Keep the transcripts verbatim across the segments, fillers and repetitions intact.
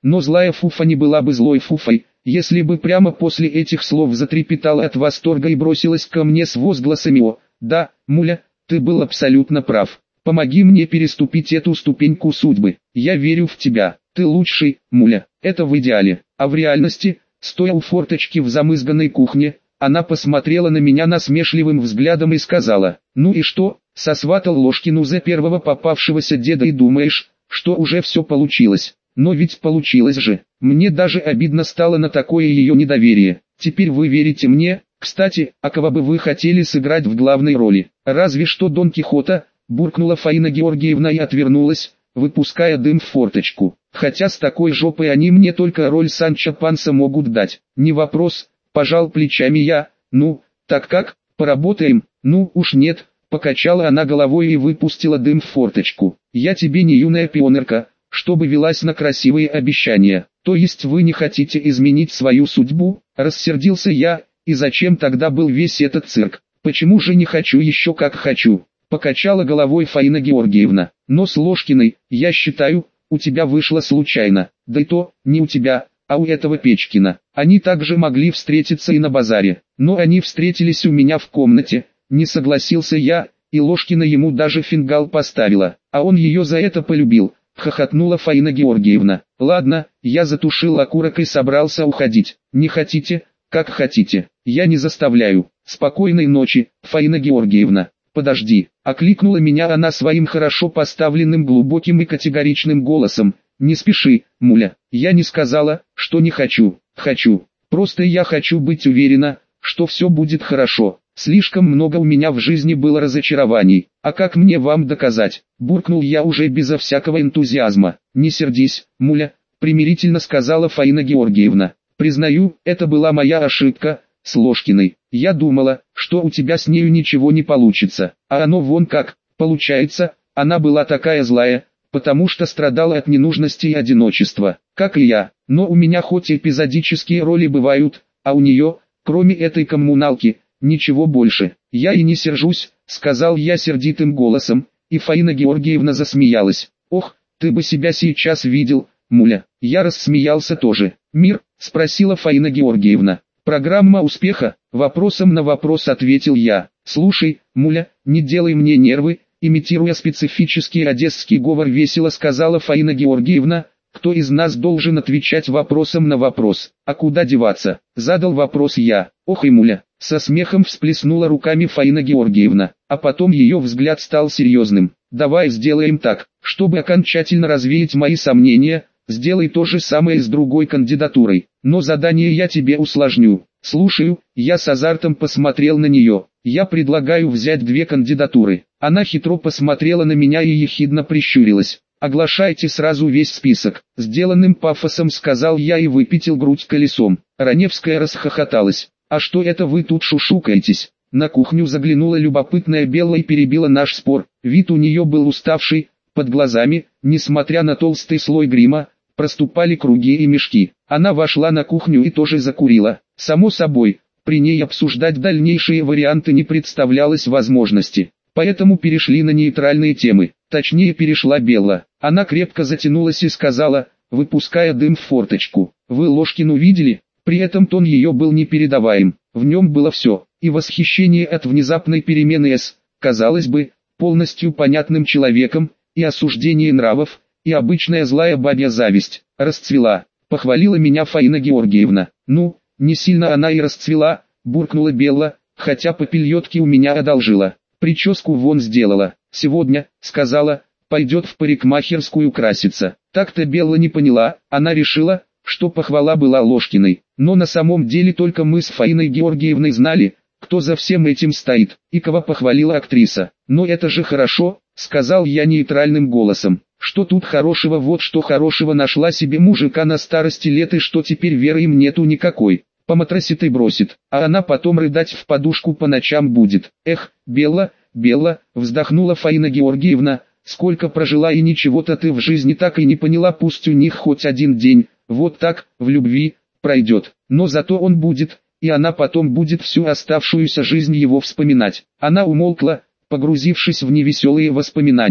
Но злая Фуфа не была бы злой Фуфой, если бы прямо после этих слов затрепетала от восторга и бросилась ко мне с возгласами: «О, да, Муля, ты был абсолютно прав. Помоги мне переступить эту ступеньку судьбы. Я верю в тебя. Ты лучший, Муля». Это в идеале. А в реальности, стоя у форточки в замызганной кухне, она посмотрела на меня насмешливым взглядом и сказала: «Ну и что, сосватал Ложкину за первого попавшегося деда и думаешь, что уже все получилось? Но ведь получилось же». Мне даже обидно стало на такое ее недоверие. «Теперь вы верите мне? Кстати, а кого бы вы хотели сыграть в главной роли?» «Разве что Дон Кихота», буркнула Фаина Георгиевна и отвернулась, выпуская дым в форточку. «Хотя с такой жопой они мне только роль Санчо Панса могут дать». «Не вопрос», пожал плечами я. «Ну, так как, поработаем?» «Ну уж нет», покачала она головой и выпустила дым в форточку. «Я тебе не юная пионерка, чтобы велась на красивые обещания». «То есть вы не хотите изменить свою судьбу?» Рассердился я. «И зачем тогда был весь этот цирк? Почему же не хочу еще как хочу?» Покачала головой Фаина Георгиевна. «Но с Ложкиной, я считаю, у тебя вышло случайно. Да и то, не у тебя, а у этого Печкина. Они также могли встретиться и на базаре. Но они встретились у меня в комнате», не согласился я, «и Ложкина ему даже фингал поставила, а он ее за это полюбил», хохотнула Фаина Георгиевна. «Ладно, я затушил окурок и собрался уходить. Не хотите? Как хотите. Я не заставляю. Спокойной ночи, Фаина Георгиевна». «Подожди», окликнула меня она своим хорошо поставленным глубоким и категоричным голосом. «Не спеши, Муля. Я не сказала, что не хочу. Хочу. Просто я хочу быть уверена, что все будет хорошо. Слишком много у меня в жизни было разочарований. А как мне вам доказать?» Буркнул я уже безо всякого энтузиазма. «Не сердись, Муля», примирительно сказала Фаина Георгиевна. «Признаю, это была моя ошибка с Ложкиной. Я думала, что у тебя с нею ничего не получится. А оно вон как, получается. Она была такая злая, потому что страдала от ненужности и одиночества, как и я. Но у меня хоть эпизодические роли бывают, а у нее, кроме этой коммуналки, ничего больше. Я и не сержусь», сказал я сердитым голосом, и Фаина Георгиевна засмеялась. «Ох, ты бы себя сейчас видел, Муля». Я рассмеялся тоже. «Мир?» спросила Фаина Георгиевна. «Программа успеха?» Вопросом на вопрос ответил я. «Слушай, Муля, не делай мне нервы», имитируя специфический одесский говор весело сказала Фаина Георгиевна. «Кто из нас должен отвечать вопросом на вопрос? А куда деваться?» Задал вопрос я. «Ох и Муля!» Со смехом всплеснула руками Фаина Георгиевна, а потом ее взгляд стал серьезным. «Давай сделаем так, чтобы окончательно развеять мои сомнения, сделай то же самое с другой кандидатурой, но задание я тебе усложню». «Слушаю», я с азартом посмотрел на нее. «Я предлагаю взять две кандидатуры». Она хитро посмотрела на меня и ехидно прищурилась. «Оглашайте сразу весь список», сделанным пафосом сказал я и выпятил грудь колесом. Раневская расхохоталась. «А что это вы тут шушукаетесь?» На кухню заглянула любопытная Белла и перебила наш спор. Вид у нее был уставший, под глазами, несмотря на толстый слой грима, проступали круги и мешки. Она вошла на кухню и тоже закурила. Само собой, при ней обсуждать дальнейшие варианты не представлялось возможности. Поэтому перешли на нейтральные темы. Точнее, перешла Белла. Она крепко затянулась и сказала, выпуская дым в форточку: «Вы Ложкину видели?» При этом тон ее был непередаваем. В нем было все. И восхищение от внезапной перемены с, казалось бы, полностью понятным человеком, и осуждение нравов, и обычная злая бабья зависть. «Расцвела», похвалила меня Фаина Георгиевна. «Ну, не сильно она и расцвела», буркнула Белла, хотя попельотки у меня одолжила. «Прическу вон сделала. Сегодня, сказала, пойдет в парикмахерскую краситься». Так-то Белла не поняла, она решила, что похвала была Ложкиной. Но на самом деле только мы с Фаиной Георгиевной знали, кто за всем этим стоит, и кого похвалила актриса. «Но это же хорошо», сказал я нейтральным голосом. «Что тут хорошего? Вот что хорошего, нашла себе мужика на старости лет, и что теперь веры им нету никакой. Поматросит и бросит, а она потом рыдать в подушку по ночам будет». «Эх, Белла, Белла», вздохнула Фаина Георгиевна, «сколько прожила и ничего-то ты в жизни так и не поняла, пусть у них хоть один день, вот так, в любви, пройдет, но зато он будет, и она потом будет всю оставшуюся жизнь его вспоминать». Она умолкла, погрузившись в невеселые воспоминания.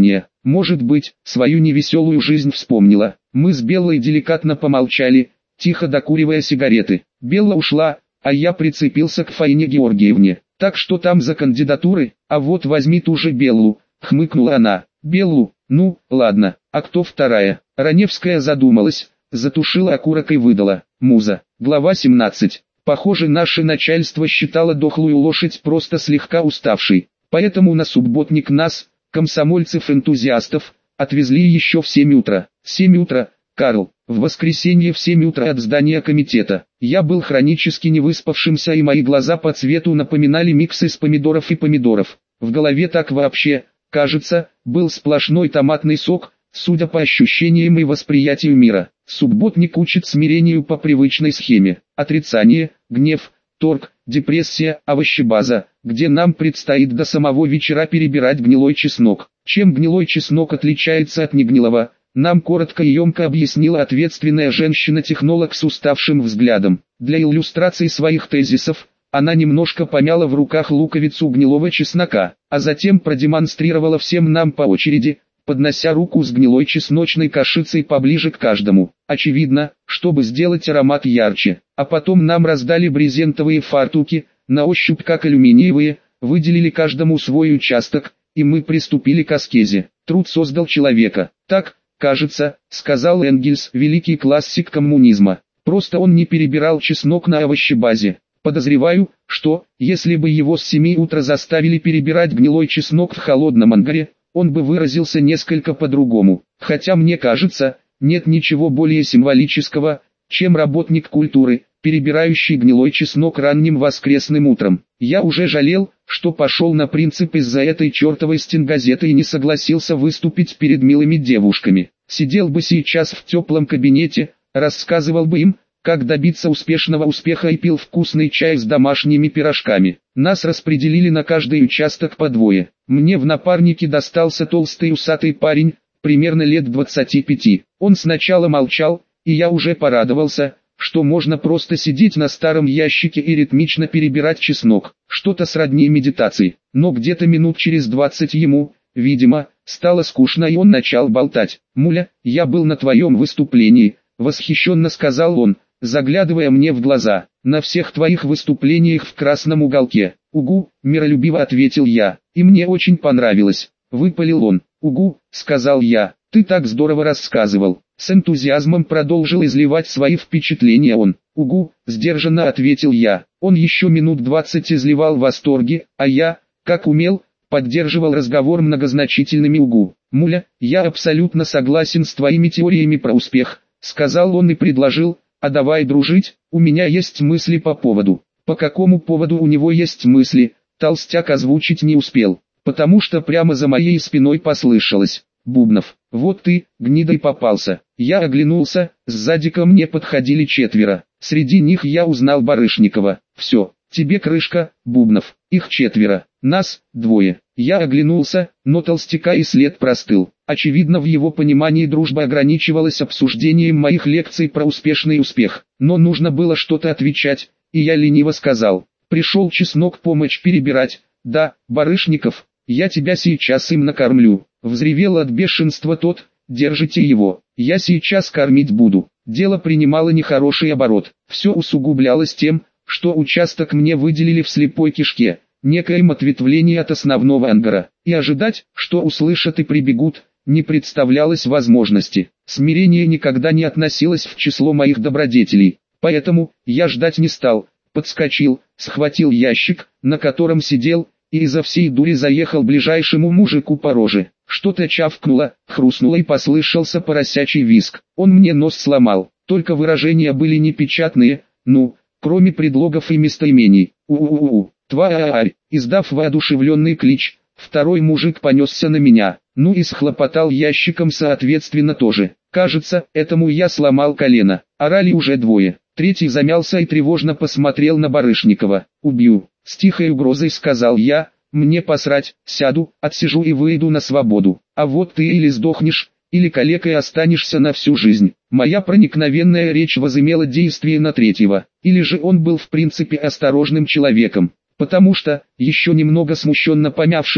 Может быть, свою невеселую жизнь вспомнила. Мы с Беллой деликатно помолчали, тихо докуривая сигареты. Белла ушла, а я прицепился к Фаине Георгиевне. «Так что там за кандидатуры? А вот возьми ту же Беллу», — хмыкнула она. «Беллу? Ну, ладно, а кто вторая?» Раневская задумалась, затушила окурок и выдала. «Муза». Глава семнадцать. Похоже, наше начальство считало дохлую лошадь просто слегка уставшей. Поэтому на субботник нас, комсомольцев-энтузиастов, отвезли еще в семь утра. семь утра, Карл. В воскресенье в семь утра от здания комитета. Я был хронически невыспавшимся, и мои глаза по цвету напоминали микс из помидоров и помидоров. В голове так вообще, кажется, был сплошной томатный сок, судя по ощущениям и восприятию мира. Субботник учит смирению по привычной схеме. Отрицание, гнев, торг, депрессия, овощебаза, где нам предстоит до самого вечера перебирать гнилой чеснок. Чем гнилой чеснок отличается от негнилого, нам коротко и емко объяснила ответственная женщина-технолог с уставшим взглядом. Для иллюстрации своих тезисов, она немножко помяла в руках луковицу гнилого чеснока, а затем продемонстрировала всем нам по очереди, поднося руку с гнилой чесночной кашицей поближе к каждому. Очевидно, чтобы сделать аромат ярче. А потом нам раздали брезентовые фартуки, на ощупь как алюминиевые, выделили каждому свой участок, и мы приступили к аскезе. Труд создал человека. Так, кажется, сказал Энгельс, великий классик коммунизма. Просто он не перебирал чеснок на овощебазе. Подозреваю, что, если бы его с семи утра заставили перебирать гнилой чеснок в холодном ангаре, он бы выразился несколько по-другому. Хотя мне кажется, нет ничего более символического, чем работник культуры, перебирающий гнилой чеснок ранним воскресным утром. Я уже жалел, что пошел на принцип из-за этой чертовой стенгазеты и не согласился выступить перед милыми девушками. Сидел бы сейчас в теплом кабинете, рассказывал бы им, как добиться успешного успеха, и пил вкусный чай с домашними пирожками. Нас распределили на каждый участок по двое. Мне в напарнике достался толстый усатый парень, примерно лет двадцати пяти. Он сначала молчал, и я уже порадовался, что можно просто сидеть на старом ящике и ритмично перебирать чеснок. Что-то сродни медитации. Но где-то минут через двадцать ему, видимо, стало скучно, и он начал болтать. «Муля, я был на твоем выступлении», — восхищенно сказал он, заглядывая мне в глаза. «На всех твоих выступлениях в красном уголке». «Угу», — миролюбиво ответил я. «И мне очень понравилось», — выпалил он. «Угу», — сказал я. «Ты так здорово рассказывал». С энтузиазмом продолжил изливать свои впечатления он. «Угу», — сдержанно ответил я. Он еще минут двадцать изливал восторги, а я, как умел, поддерживал разговор многозначительными «угу». «Муля, я абсолютно согласен с твоими теориями про успех», — сказал он и предложил: «А давай дружить, у меня есть мысли по поводу». По какому поводу у него есть мысли, толстяк озвучить не успел, потому что прямо за моей спиной послышалось: «Бубнов, вот ты, гнида, и попался». Я оглянулся, сзади ко мне подходили четверо. Среди них я узнал Барышникова. «Все, тебе крышка, Бубнов». Их четверо, нас двое. Я оглянулся, но толстяка и след простыл. Очевидно, в его понимании дружба ограничивалась обсуждением моих лекций про успешный успех. Но нужно было что-то отвечать, и я лениво сказал: «Пришел чеснок помочь перебирать». «Да, Барышников, я тебя сейчас им накормлю». Взревел от бешенства тот: «Держите его, я сейчас кормить буду». Дело принимало нехороший оборот. Все усугублялось тем, что участок мне выделили в слепой кишке, некоем ответвлении от основного ангара, и ожидать, что услышат и прибегут, не представлялось возможности. Смирение никогда не относилось в число моих добродетелей, поэтому я ждать не стал, подскочил, схватил ящик, на котором сидел, и изо всей дури заехал ближайшему мужику по роже. Что-то чавкнуло, хрустнуло, и послышался поросячий визг. Он мне нос сломал, только выражения были непечатные, ну, кроме предлогов и местоимений. У-у-у-у, тварь. Издав воодушевленный клич, второй мужик понесся на меня, ну и схлопотал ящиком соответственно тоже. Кажется, этому я сломал колено. Орали уже двое. Третий замялся и тревожно посмотрел на Барышникова. «Убью», — с тихой угрозой сказал я. «Мне посрать, сяду, отсижу и выйду на свободу. А вот ты или сдохнешь, или калекой останешься на всю жизнь». Моя проникновенная речь возымела действие на третьего, или же он был в принципе осторожным человеком, потому что, еще немного смущенно помявшись,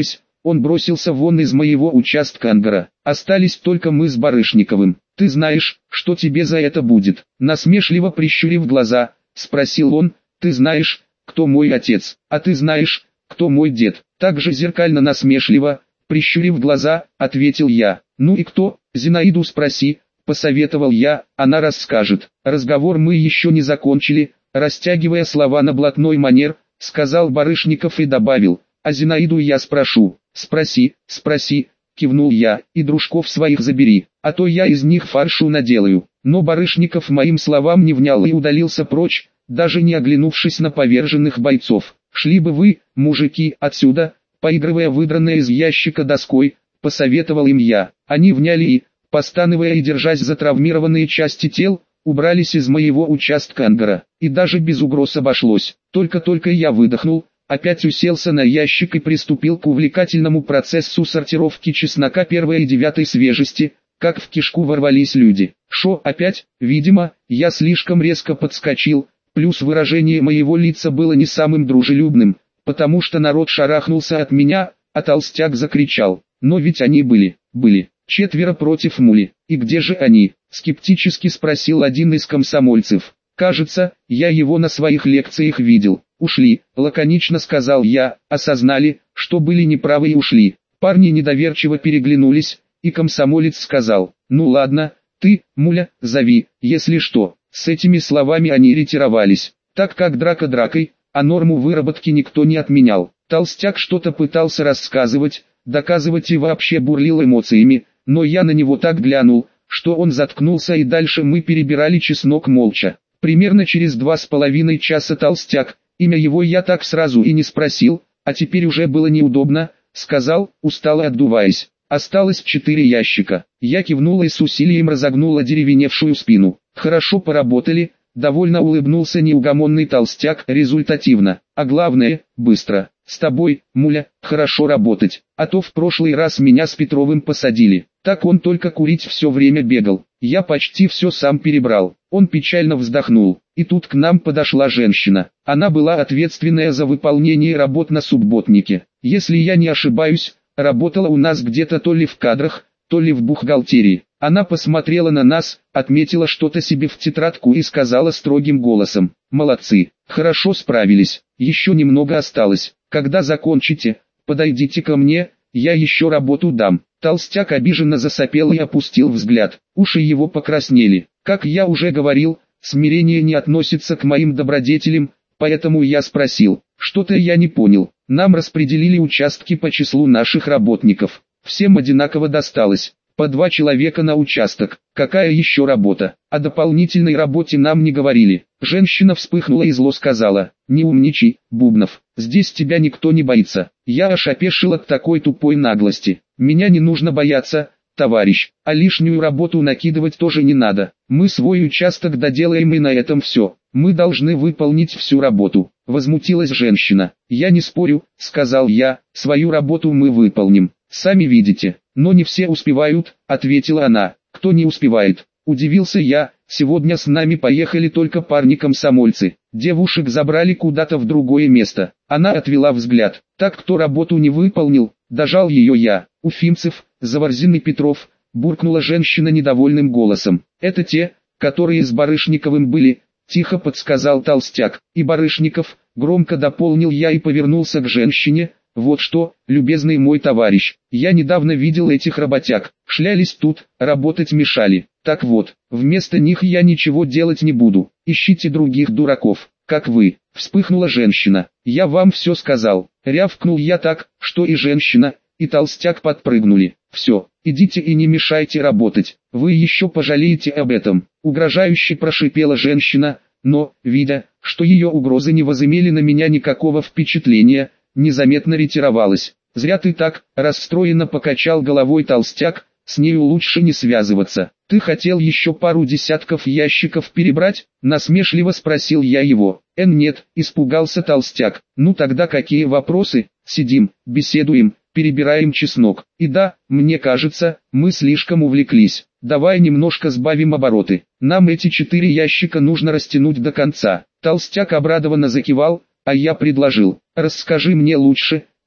Он бросился вон из моего участка ангара. Остались только мы с Барышниковым. Ты знаешь, что тебе за это будет? Насмешливо прищурив глаза, спросил он. Ты знаешь, кто мой отец? А ты знаешь, кто мой дед? Также зеркально насмешливо, прищурив глаза, ответил я. Ну и кто? Зинаиду спроси, посоветовал я, она расскажет. Разговор мы еще не закончили, растягивая слова на блатной манер, сказал Барышников и добавил. А Зинаиду я спрошу. Спроси, спроси, кивнул я, и дружков своих забери, а то я из них фаршу наделаю. Но Барышников моим словам не внял и удалился прочь, даже не оглянувшись на поверженных бойцов. Шли бы вы, мужики, отсюда, поигрывая выдранной из ящика доской, посоветовал им я. Они вняли и, постановая и держась за травмированные части тел, убрались из моего участка ангара. И даже без угроз обошлось. Только-только я выдохнул, опять уселся на ящик и приступил к увлекательному процессу сортировки чеснока первой и девятой свежести, как в кишку ворвались люди. Шо опять? Видимо, я слишком резко подскочил, плюс выражение моего лица было не самым дружелюбным, потому что народ шарахнулся от меня, а толстяк закричал. Но ведь они были, были, четверо против мули. И где же они? Скептически спросил один из комсомольцев. Кажется, я его на своих лекциях видел. Ушли, лаконично сказал я, осознали, что были неправы и ушли. Парни недоверчиво переглянулись, и комсомолец сказал, ну ладно, ты, муля, зови, если что. С этими словами они ретировались, так как драка дракой, а норму выработки никто не отменял. Толстяк что-то пытался рассказывать, доказывать и вообще бурлил эмоциями, но я на него так глянул, что он заткнулся, и дальше мы перебирали чеснок молча. Примерно через два с половиной часа толстяк, имя его я так сразу и не спросил, а теперь уже было неудобно, сказал, устало отдуваясь. Осталось четыре ящика. Я кивнула и с усилием разогнула деревеневшую спину. Хорошо поработали, довольно улыбнулся неугомонный толстяк, результативно. А главное, быстро. С тобой, муля, хорошо работать. А то в прошлый раз меня с Петровым посадили. Так он только курить все время бегал. Я почти все сам перебрал. Он печально вздохнул. И тут к нам подошла женщина. Она была ответственная за выполнение работ на субботнике. Если я не ошибаюсь, работала у нас где-то то ли в кадрах, то ли в бухгалтерии. Она посмотрела на нас, отметила что-то себе в тетрадку и сказала строгим голосом: «Молодцы, хорошо справились, еще немного осталось. Когда закончите, подойдите ко мне, я еще работу дам». Толстяк обиженно засопел и опустил взгляд. Уши его покраснели. Как я уже говорил, смирение не относится к моим добродетелям, поэтому я спросил. Что-то я не понял. Нам распределили участки по числу наших работников. Всем одинаково досталось. По два человека на участок. Какая еще работа? О дополнительной работе нам не говорили. Женщина вспыхнула и зло сказала: «Не умничай, Бубнов, здесь тебя никто не боится». Я аж опешил от такой тупой наглости. Меня не нужно бояться, товарищ, а лишнюю работу накидывать тоже не надо. Мы свой участок доделаем и на этом все. Мы должны выполнить всю работу. Возмутилась женщина. Я не спорю, сказал я, свою работу мы выполним. Сами видите. Но не все успевают, ответила она. Кто не успевает? Удивился я. Сегодня с нами поехали только парни-комсомольцы. Девушек забрали куда-то в другое место. Она отвела взгляд. Так кто работу не выполнил? Дожал ее я. Уфимцев, Заворзин и Петров, буркнула женщина недовольным голосом. Это те, которые с Барышниковым были, тихо подсказал толстяк. И Барышников, громко дополнил я и повернулся к женщине. Вот что, любезный мой товарищ, я недавно видел этих работяг, шлялись тут, работать мешали. Так вот, вместо них я ничего делать не буду, ищите других дураков, как вы. Вспыхнула женщина. Я вам все сказал. Рявкнул я так, что и женщина, и толстяк подпрыгнули. Все, идите и не мешайте работать, вы еще пожалеете об этом. Угрожающе прошипела женщина, но, видя, что ее угрозы не возымели на меня никакого впечатления, незаметно ретировалась. Зря ты так, расстроенно покачал головой толстяк, с нею лучше не связываться. Ты хотел еще пару десятков ящиков перебрать? Насмешливо спросил я его. Эн нет, испугался толстяк. Ну тогда какие вопросы? Сидим, беседуем, перебираем чеснок. И да, мне кажется, мы слишком увлеклись. Давай немножко сбавим обороты. Нам эти четыре ящика нужно растянуть до конца. Толстяк обрадованно закивал, а я предложил. Расскажи мне лучше,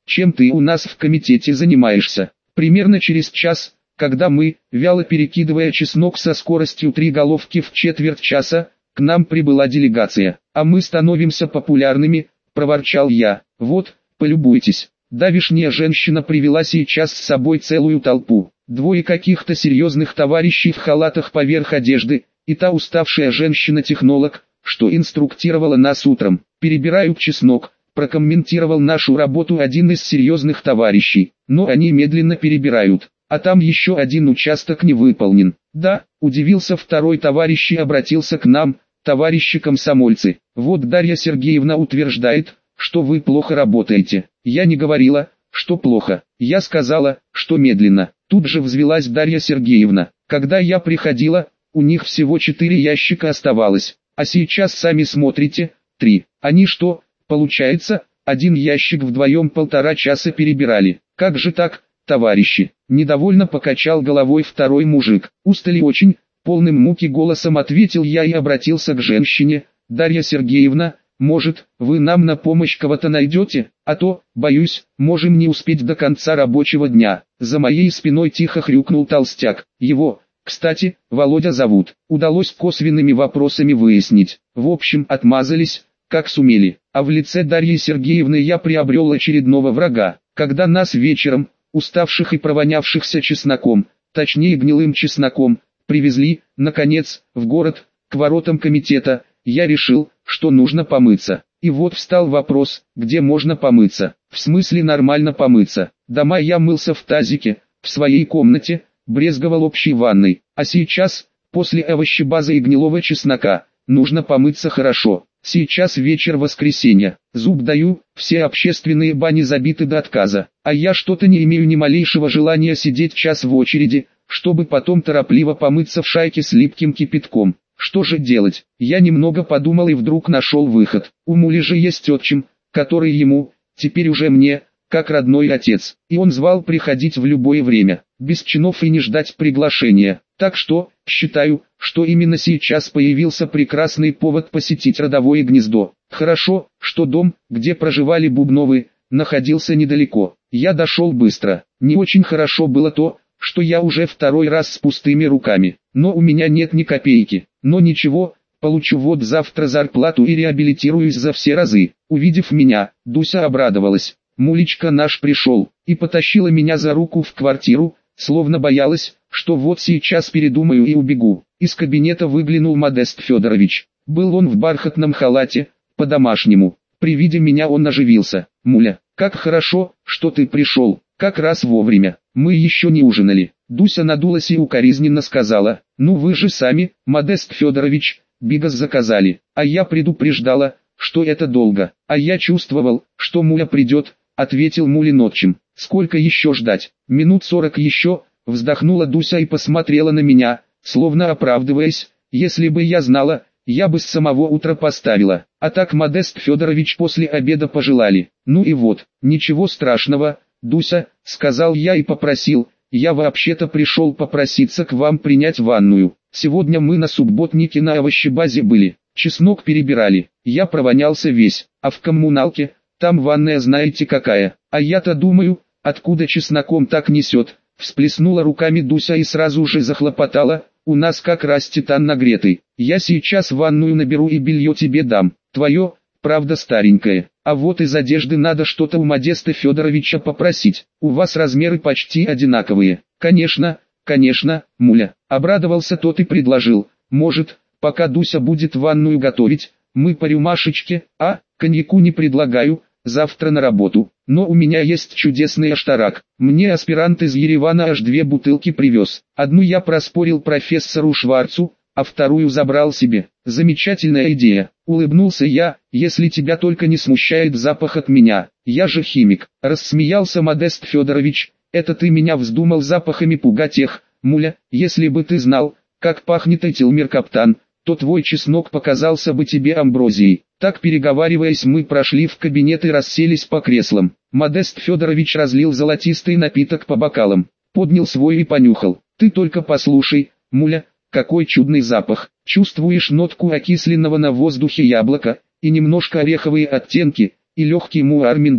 чем ты у нас в комитете занимаешься. Примерно через час, когда мы, вяло перекидывая чеснок со скоростью три головки в четверть часа, к нам прибыла делегация. А мы становимся популярными, проворчал я. Вот, полюбуйтесь. Давишняя женщина привела сейчас с собой целую толпу. Двое каких-то серьезных товарищей в халатах поверх одежды, и та уставшая женщина-технолог, что инструктировала нас утром. Перебираю чеснок, прокомментировал нашу работу один из серьезных товарищей, но они медленно перебирают, а там еще один участок не выполнен. Да, удивился второй товарищ и обратился к нам, товарищи комсомольцы. Вот Дарья Сергеевна утверждает, что вы плохо работаете. Я не говорила, что плохо, я сказала, что медленно. Тут же взвилась Дарья Сергеевна. Когда я приходила, у них всего четыре ящика оставалось, а сейчас сами смотрите, три. Они что, получается, один ящик вдвоем полтора часа перебирали. Как же так, товарищи? Недовольно покачал головой второй мужик. Устали очень, полным муки голосом ответил я и обратился к женщине. Дарья Сергеевна, может, вы нам на помощь кого-то найдете, а то, боюсь, можем не успеть до конца рабочего дня. За моей спиной тихо хрюкнул толстяк. Его, кстати, Володя зовут. Удалось косвенными вопросами выяснить. В общем, отмазались, как сумели. А в лице Дарьи Сергеевны я приобрел очередного врага. Когда нас вечером, уставших и провонявшихся чесноком, точнее гнилым чесноком, привезли, наконец, в город, к воротам комитета, я решил, что нужно помыться. И вот встал вопрос, где можно помыться. В смысле нормально помыться. Дома я мылся в тазике, в своей комнате, брезговал общей ванной. А сейчас, после овощебазы и гнилого чеснока, нужно помыться хорошо. Сейчас вечер воскресенья. Зуб даю, все общественные бани забиты до отказа. А я что-то не имею ни малейшего желания сидеть час в очереди, чтобы потом торопливо помыться в шайке с липким кипятком. Что же делать? Я немного подумал и вдруг нашел выход. У Мули же есть отчим, который ему, теперь уже мне, как родной отец. И он звал приходить в любое время, без чинов и не ждать приглашения. Так что, считаю, что именно сейчас появился прекрасный повод посетить родовое гнездо. Хорошо, что дом, где проживали Бубновы, находился недалеко. Я дошел быстро. Не очень хорошо было то, что я уже второй раз с пустыми руками. Но у меня нет ни копейки. Но ничего, получу вот завтра зарплату и реабилитируюсь за все разы. Увидев меня, Дуся обрадовалась. Мулечка наш пришел, и потащила меня за руку в квартиру, словно боялась, что вот сейчас передумаю и убегу. Из кабинета выглянул Модест Федорович. Был он в бархатном халате, по-домашнему. При виде меня он оживился. «Муля, как хорошо, что ты пришел, как раз вовремя. Мы еще не ужинали». Дуся надулась и укоризненно сказала: «Ну вы же сами, Модест Федорович, бигос заказали, а я предупреждала, что это долго, а я чувствовал, что Муля придет», — ответил Мулин отчим. «Сколько еще ждать? Минут сорок еще», — вздохнула Дуся и посмотрела на меня, словно оправдываясь. «Если бы я знала, я бы с самого утра поставила, а так Модест Федорович после обеда пожелали». «Ну и вот, ничего страшного, Дуся», — сказал я и попросил: «Я вообще-то пришел попроситься к вам принять ванную. Сегодня мы на субботнике на овощебазе были, чеснок перебирали, я провонялся весь, а в коммуналке, там ванная знаете какая, а я-то думаю, откуда чесноком так несет». Всплеснула руками Дуся и сразу же захлопотала: «У нас как раз титан нагретый, я сейчас ванную наберу и белье тебе дам, твое, правда старенькое, а вот из одежды надо что-то у Модеста Федоровича попросить, у вас размеры почти одинаковые». «Конечно, конечно, Муля», — обрадовался тот и предложил: «Может, пока Дуся будет ванную готовить, мы по рюмашечке, а, коньяку не предлагаю, завтра на работу, но у меня есть чудесный аштарак, мне аспирант из Еревана аж две бутылки привез, одну я проспорил профессору Шварцу, а вторую забрал себе». «Замечательная идея», — улыбнулся я, «если тебя только не смущает запах от меня, я же химик», — рассмеялся Модест Федорович. «Это ты меня вздумал запахами пугать их, Муля, если бы ты знал, как пахнет этилмеркаптан, то твой чеснок показался бы тебе амброзией». Так переговариваясь, мы прошли в кабинет и расселись по креслам. Модест Федорович разлил золотистый напиток по бокалам, поднял свой и понюхал. «Ты только послушай, Муля, какой чудный запах. Чувствуешь нотку окисленного на воздухе яблока, и немножко ореховые оттенки, и легкий муар миндаля,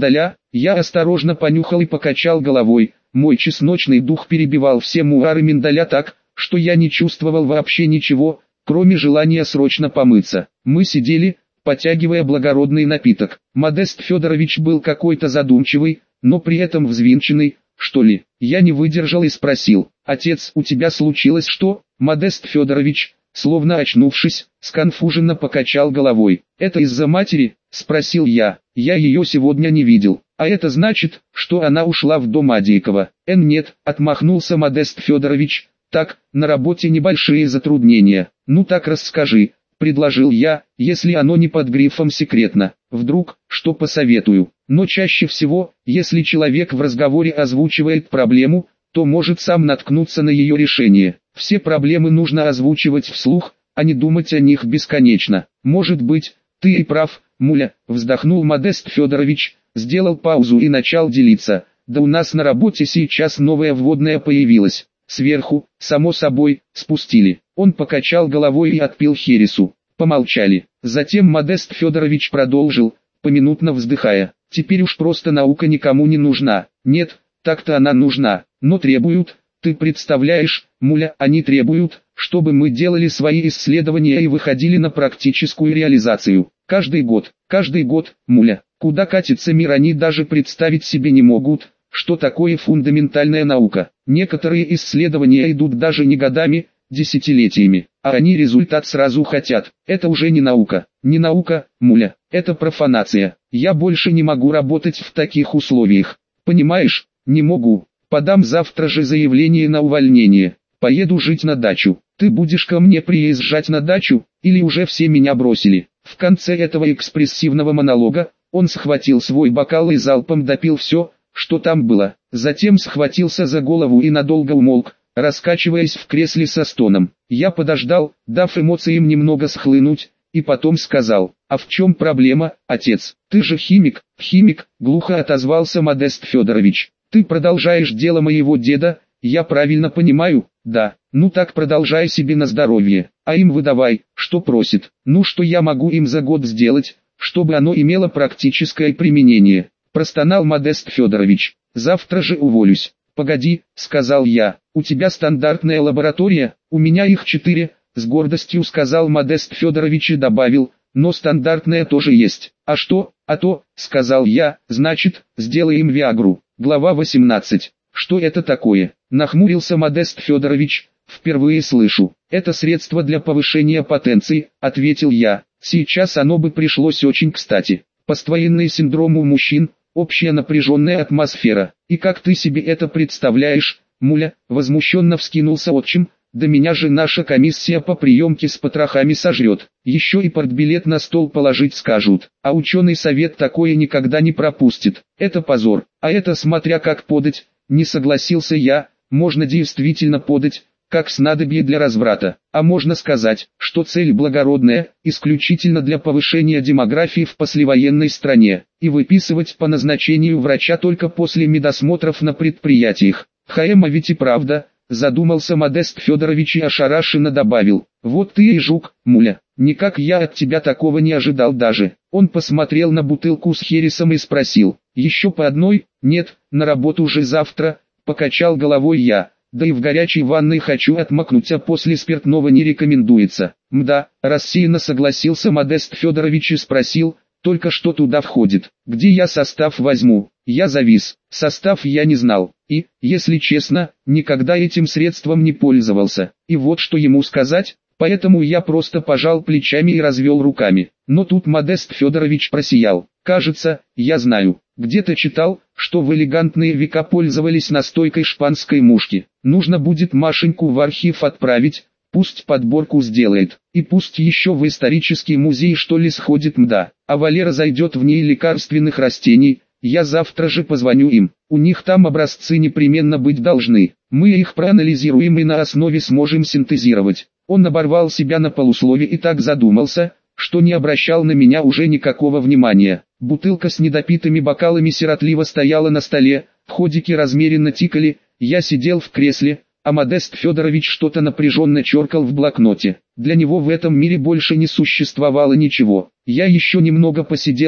Я осторожно понюхал и покачал головой. Мой чесночный дух перебивал все муары миндаля так, что я не чувствовал вообще ничего, кроме желания срочно помыться. Мы сидели, потягивая благородный напиток. Модест Федорович был какой-то задумчивый, но при этом взвинченный, что ли. Я не выдержал и спросил: «Отец, у тебя случилось что?» Модест Федорович, словно очнувшись, сконфуженно покачал головой. «Это из-за матери?» – спросил я. «Я ее сегодня не видел. А это значит, что она ушла в дом Адейкова». «Эн нет», – отмахнулся Модест Федорович. «Так, на работе небольшие затруднения». «Ну так расскажи», – предложил я, если оно не под грифом «секретно». Вдруг, что посоветую. Но чаще всего, если человек в разговоре озвучивает проблему, то может сам наткнуться на ее решение. Все проблемы нужно озвучивать вслух, а не думать о них бесконечно. «Может быть, ты и прав, муля», — вздохнул Модест Федорович, сделал паузу и начал делиться. «Да у нас на работе сейчас новая вводная появилась. Сверху, само собой, спустили». Он покачал головой и отпил хересу. Помолчали. Затем Модест Федорович продолжил, поминутно вздыхая. «Теперь уж просто наука никому не нужна. Нет, так-то она нужна, но требуют, ты представляешь, муля, они требуют, чтобы мы делали свои исследования и выходили на практическую реализацию. Каждый год, каждый год, муля. Куда катится мир, они даже представить себе не могут, что такое фундаментальная наука. Некоторые исследования идут даже не годами, десятилетиями, а они результат сразу хотят. Это уже не наука, не наука, муля, это профанация. Я больше не могу работать в таких условиях. Понимаешь, не могу. Подам завтра же заявление на увольнение. Поеду жить на дачу. Ты будешь ко мне приезжать на дачу, или уже все меня бросили?» В конце этого экспрессивного монолога, он схватил свой бокал и залпом допил все, что там было. Затем схватился за голову и надолго умолк, раскачиваясь в кресле со стоном. Я подождал, дав эмоциям немного схлынуть, и потом сказал: «А в чем проблема, отец? Ты же химик». «Химик», — глухо отозвался Модест Федорович. «Ты продолжаешь дело моего деда, я правильно понимаю?» «Да». «Ну так продолжай себе на здоровье, а им выдавай, что просит». «Ну что я могу им за год сделать, чтобы оно имело практическое применение?» Простонал Модест Федорович. «Завтра же уволюсь». «Погоди», — сказал я, — «у тебя стандартная лаборатория, у меня их четыре», — с гордостью сказал Модест Федорович и добавил: «но стандартная тоже есть». «А что?» «А то», — сказал я, — «значит, сделаем Виагру». Глава восемнадцать. «Что это такое?» — нахмурился Модест Федорович. «Впервые слышу». «Это средство для повышения потенции», — ответил я. «Сейчас оно бы пришлось очень кстати. Поствоенный синдром у мужчин, общая напряженная атмосфера. И как ты себе это представляешь, муля?» — возмущенно вскинулся отчим. «Да меня же наша комиссия по приемке с потрохами сожрет. Еще и портбилет на стол положить скажут. А ученый совет такое никогда не пропустит. Это позор. А это смотря как подать», — не согласился я. «Можно действительно подать, как снадобье для разврата. А можно сказать, что цель благородная, исключительно для повышения демографии в послевоенной стране, и выписывать по назначению врача только после медосмотров на предприятиях. Хаэма ведь и правда». Задумался Модест Федорович и ошарашенно добавил: «Вот ты и жук, муля, никак я от тебя такого не ожидал даже». Он посмотрел на бутылку с хересом и спросил: «Еще по одной?» «Нет, на работу уже завтра», — покачал головой я. «Да и в горячей ванной хочу отмокнуть, а после спиртного не рекомендуется». «Мда», — рассеянно согласился Модест Федорович и спросил: «Только что туда входит? Где я состав возьму?» Я завис. Состав я не знал. И, если честно, никогда этим средством не пользовался. И вот что ему сказать, поэтому я просто пожал плечами и развел руками. Но тут Модест Федорович просиял. «Кажется, я знаю. Где-то читал, что в элегантные века пользовались настойкой шпанской мушки. Нужно будет Машеньку в архив отправить, пусть подборку сделает. И пусть еще в исторический музей что ли сходит, мда. А Валера зайдет в ней лекарственных растений. Я завтра же позвоню им. У них там образцы непременно быть должны. Мы их проанализируем и на основе сможем синтезировать». Он оборвал себя на полуслове и так задумался, что не обращал на меня уже никакого внимания. Бутылка с недопитыми бокалами сиротливо стояла на столе, ходики размеренно тикали, я сидел в кресле, а Модест Федорович что-то напряженно черкал в блокноте. Для него в этом мире больше не существовало ничего. Я еще немного посидел и,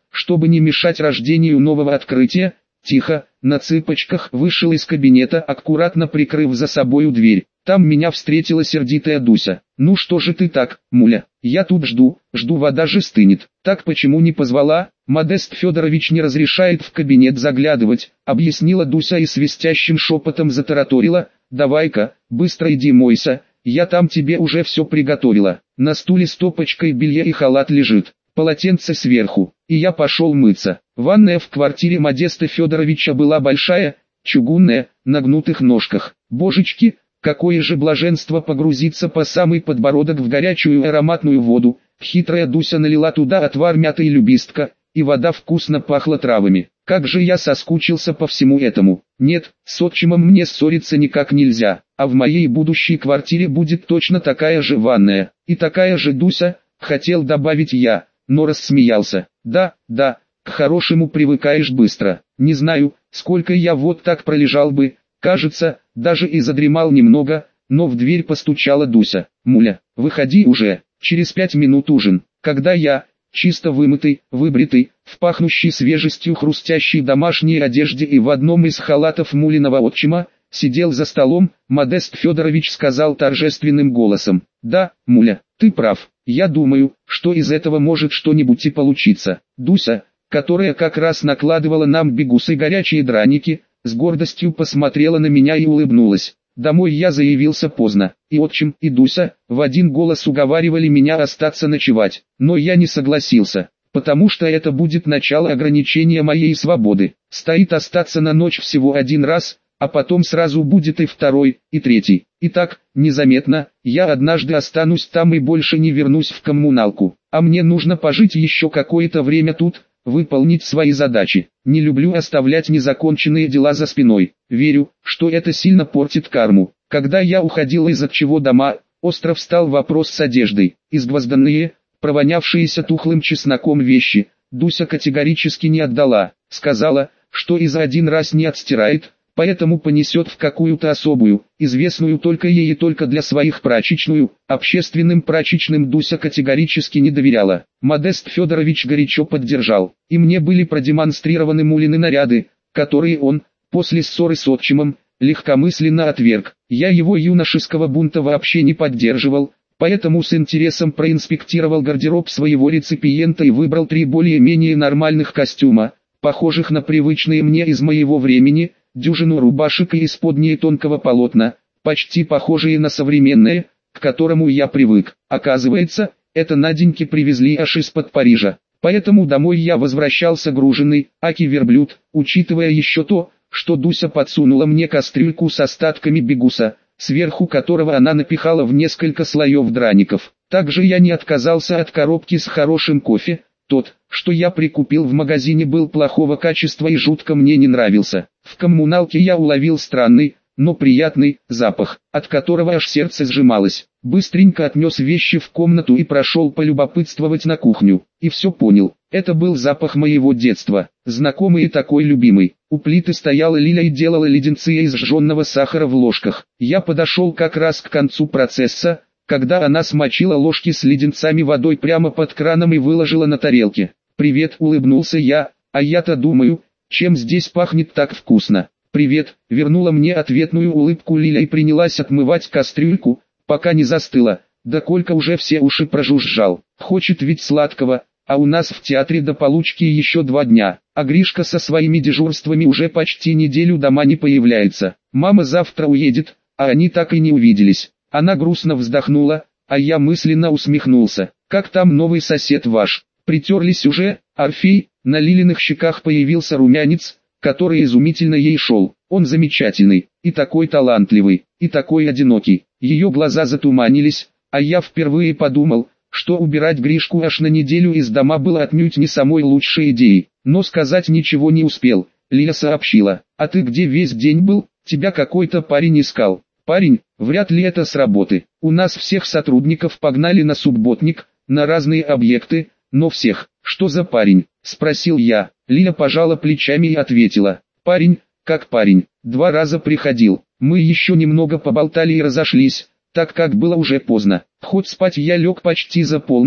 чтобы не мешать рождению нового открытия, тихо, на цыпочках вышел из кабинета, аккуратно прикрыв за собою дверь. Там меня встретила сердитая Дуся. «Ну что же ты так, Муля? Я тут жду, жду, вода же стынет. Так почему не позвала?» «Модест Федорович не разрешает в кабинет заглядывать», объяснила Дуся и свистящим шепотом затараторила. «Давай-ка, быстро иди мойся, я там тебе уже все приготовила. На стуле стопочкой белья и халат лежит, полотенце сверху». И я пошел мыться. Ванная в квартире Модеста Федоровича была большая, чугунная, на гнутых ножках. Божечки, какое же блаженство погрузиться по самый подбородок в горячую ароматную воду. Хитрая Дуся налила туда отвар мяты и любистка, и вода вкусно пахла травами. Как же я соскучился по всему этому. Нет, с отчимом мне ссориться никак нельзя, а в моей будущей квартире будет точно такая же ванная, и такая же Дуся, хотел добавить я, но рассмеялся. Да, да, к хорошему привыкаешь быстро. Не знаю, сколько я вот так пролежал бы, кажется, даже и задремал немного, но в дверь постучала Дуся. «Муля, выходи уже, через пять минут ужин». Когда я, чисто вымытый, выбритый, в пахнущей свежестью хрустящей домашней одежде и в одном из халатов Мулиного отчима, сидел за столом, Модест Федорович сказал торжественным голосом: «Да, Муля, ты прав, я думаю, что из этого может что-нибудь и получиться». Дуся, которая как раз накладывала нам бигусы горячие драники, с гордостью посмотрела на меня и улыбнулась. Домой я заявился поздно, и отчим, и Дуся в один голос уговаривали меня остаться ночевать, но я не согласился, потому что это будет начало ограничения моей свободы. Стоит остаться на ночь всего один раз, а потом сразу будет и второй, и третий. Итак, незаметно, я однажды останусь там и больше не вернусь в коммуналку, а мне нужно пожить еще какое-то время тут, выполнить свои задачи. Не люблю оставлять незаконченные дела за спиной. Верю, что это сильно портит карму. Когда я уходил из отчего дома, остро встал вопрос с одеждой. Изгвозданные, провонявшиеся тухлым чесноком вещи, Дуся категорически не отдала. Сказала, что и за один раз не отстирает, поэтому понесет в какую-то особую, известную только ей и только для своих прачечную. Общественным прачечным Дуся категорически не доверяла. Модест Федорович горячо поддержал, и мне были продемонстрированы Мулины наряды, которые он, после ссоры с отчимом, легкомысленно отверг. Я его юношеского бунта вообще не поддерживал, поэтому с интересом проинспектировал гардероб своего реципиента и выбрал три более-менее нормальных костюма, похожих на привычные мне из моего времени, дюжину рубашек и исподние тонкого полотна, почти похожие на современные, к которому я привык. Оказывается, это Наденьке привезли аж из-под Парижа. Поэтому домой я возвращался груженный, аки верблюд, учитывая еще то, что Дуся подсунула мне кастрюльку с остатками бигуса, сверху которого она напихала в несколько слоев драников. Также я не отказался от коробки с хорошим кофе. Тот, что я прикупил в магазине, был плохого качества и жутко мне не нравился. В коммуналке я уловил странный, но приятный запах, от которого аж сердце сжималось. Быстренько отнес вещи в комнату и прошел полюбопытствовать на кухню. И все понял. Это был запах моего детства, знакомый и такой любимый. У плиты стояла Лиля и делала леденцы из сжженного сахара в ложках. Я подошел как раз к концу процесса, когда она смочила ложки с леденцами водой прямо под краном и выложила на тарелке. «Привет», — улыбнулся я, — «а я-то думаю, чем здесь пахнет так вкусно». «Привет», — вернула мне ответную улыбку Лиля и принялась отмывать кастрюльку, пока не застыла. Да Колька уже все уши прожужжал. Хочет ведь сладкого, а у нас в театре до получки еще два дня, а Гришка со своими дежурствами уже почти неделю дома не появляется. Мама завтра уедет, а они так и не увиделись. Она грустно вздохнула, а я мысленно усмехнулся. «Как там новый сосед ваш? Притерлись уже?» Орфей, на Лилиных щеках появился румянец, который изумительно ей шел. Он замечательный, и такой талантливый, и такой одинокий. Ее глаза затуманились, а я впервые подумал, что убирать Гришку аж на неделю из дома было отнюдь не самой лучшей идеей. Но сказать ничего не успел. Лиля сообщила: «А ты где весь день был? Тебя какой-то парень искал». «Парень? Вряд ли это с работы. У нас всех сотрудников погнали на субботник, на разные объекты, но всех». «Что за парень?» – спросил я. Лиля пожала плечами и ответила: «Парень, как парень, два раза приходил. Мы еще немного поболтали и разошлись, так как было уже поздно. Хоть спать я лег почти за полночь,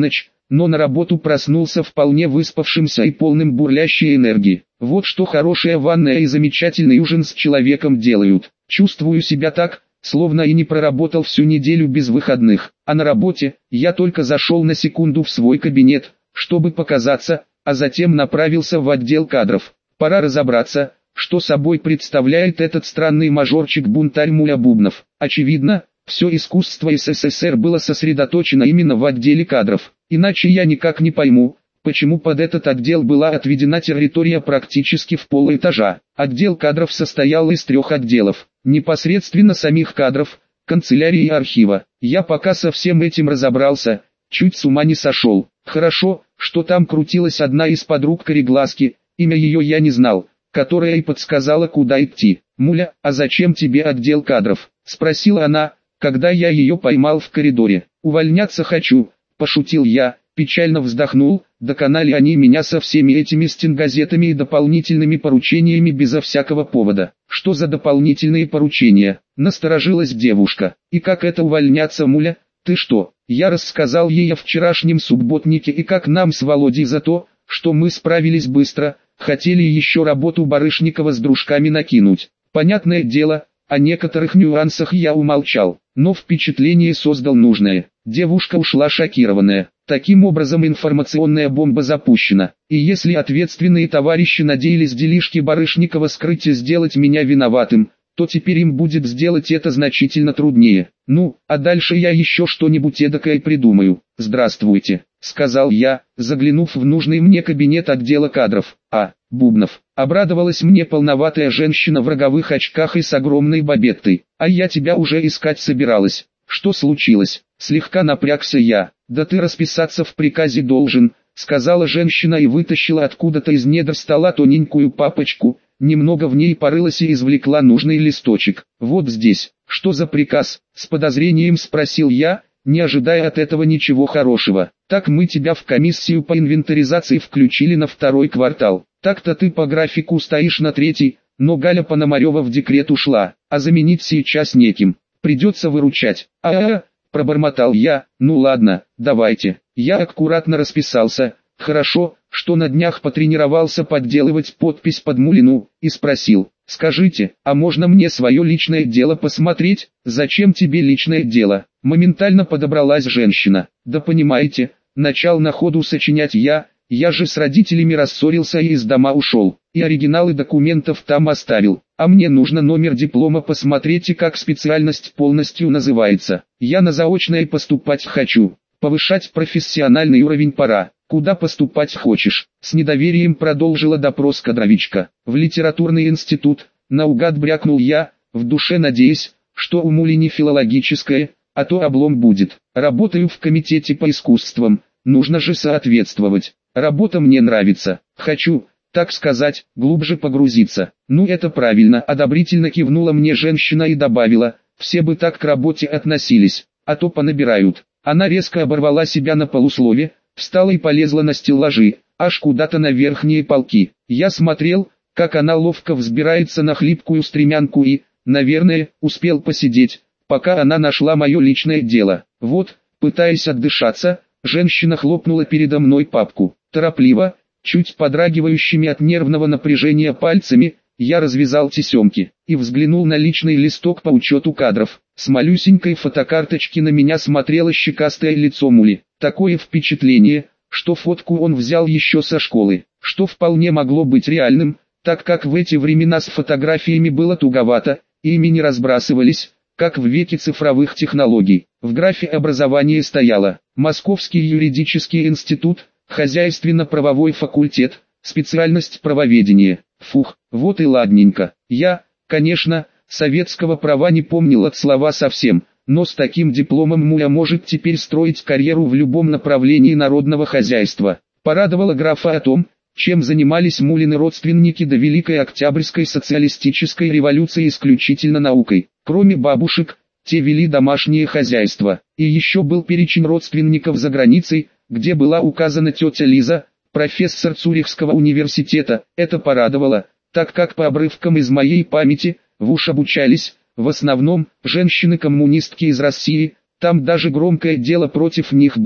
но на работу проснулся вполне выспавшимся и полным бурлящей энергии. Вот что хорошая ванная и замечательный ужин с человеком делают. Чувствую себя так, словно и не проработал всю неделю без выходных. А на работе, я только зашел на секунду в свой кабинет, чтобы показаться, а затем направился в отдел кадров. Пора разобраться, что собой представляет этот странный мажорчик-бунтарь Муля Бубнов. Очевидно, все искусство СССР было сосредоточено именно в отделе кадров. Иначе я никак не пойму, почему под этот отдел была отведена территория практически в полэтажа. Отдел кадров состоял из трех отделов. Непосредственно самих кадров, канцелярии и архива. Я пока со всем этим разобрался, чуть с ума не сошел. Хорошо, что там крутилась одна из подруг Кореглазки, имя ее я не знал, которая и подсказала, куда идти. «Муля, а зачем тебе отдел кадров?» – спросила она, когда я ее поймал в коридоре. «Увольняться хочу», – пошутил я, печально вздохнул. Доконали они меня со всеми этими стенгазетами и дополнительными поручениями безо всякого повода. «Что за дополнительные поручения?» – насторожилась девушка. «И как это увольняться, Муля? Ты что?» Я рассказал ей о вчерашнем субботнике и как нам с Володей за то, что мы справились быстро, хотели еще работу Барышникова с дружками накинуть. Понятное дело, о некоторых нюансах я умолчал, но впечатление создал нужное. Девушка ушла шокированная. Таким образом информационная бомба запущена. И если ответственные товарищи надеялись делишки Барышникова скрыть и сделать меня виноватым, то теперь им будет сделать это значительно труднее. Ну, а дальше я еще что-нибудь эдакое придумаю. «Здравствуйте», — сказал я, заглянув в нужный мне кабинет отдела кадров. «А, Бубнов», — обрадовалась мне полноватая женщина в роговых очках и с огромной бабеттой. «А я тебя уже искать собиралась. Что случилось?» Слегка напрягся я. «Да ты расписаться в приказе должен», — сказала женщина и вытащила откуда-то из недр стола тоненькую папочку. Немного в ней порылась и извлекла нужный листочек. «Вот здесь». «Что за приказ?» — с подозрением спросил я, не ожидая от этого ничего хорошего. «Так мы тебя в комиссию по инвентаризации включили на второй квартал. Так-то ты по графику стоишь на третий, но Галя Пономарева в декрет ушла, а заменить сейчас неким. Придется выручать». «А-а-а», пробормотал я. «Ну ладно, давайте». Я аккуратно расписался. Хорошо, что на днях потренировался подделывать подпись под Мулину, и спросил: «Скажите, а можно мне свое личное дело посмотреть?» «Зачем тебе личное дело?» Моментально подобралась женщина. «Да понимаете, начал на ходу сочинять я, я же с родителями рассорился и из дома ушел, и оригиналы документов там оставил, а мне нужно номер диплома посмотреть и как специальность полностью называется. Я на заочное поступать хочу, повышать профессиональный уровень пора». «Куда поступать хочешь?» — с недоверием продолжила допрос кадровичка. «В литературный институт», — наугад брякнул я, в душе надеясь, что у Мули не филологическое, а то облом будет. «Работаю в комитете по искусствам, нужно же соответствовать. Работа мне нравится, хочу, так сказать, глубже погрузиться». «Ну это правильно», — одобрительно кивнула мне женщина и добавила: «все бы так к работе относились, а то понабирают». Она резко оборвала себя на полуслове, встала и полезла на стеллажи, аж куда-то на верхние полки. Я смотрел, как она ловко взбирается на хлипкую стремянку и, наверное, успел посидеть, пока она нашла мое личное дело. Вот, пытаясь отдышаться, женщина хлопнула передо мной папку. Торопливо, чуть подрагивающими от нервного напряжения пальцами, я развязал тесемки и взглянул на личный листок по учету кадров. С малюсенькой фотокарточки на меня смотрело щекастое лицо Мули. Такое впечатление, что фотку он взял еще со школы, что вполне могло быть реальным, так как в эти времена с фотографиями было туговато, и ими не разбрасывались, как в веке цифровых технологий. В графе образования стояло: Московский юридический институт, хозяйственно-правовой факультет, специальность правоведение. Фух, вот и ладненько. Я, конечно, советского права не помнил от слова совсем, но с таким дипломом Муля может теперь строить карьеру в любом направлении народного хозяйства. Порадовала графа о том, чем занимались Мулины родственники до Великой Октябрьской социалистической революции исключительно наукой. Кроме бабушек, те вели домашнее хозяйство. И еще был перечень родственников за границей, где была указана тетя Лиза, профессор Цюрихского университета. Это порадовало, так как по обрывкам из моей памяти, в УШ обучались, в основном, женщины-коммунистки из России, там даже громкое дело против них было.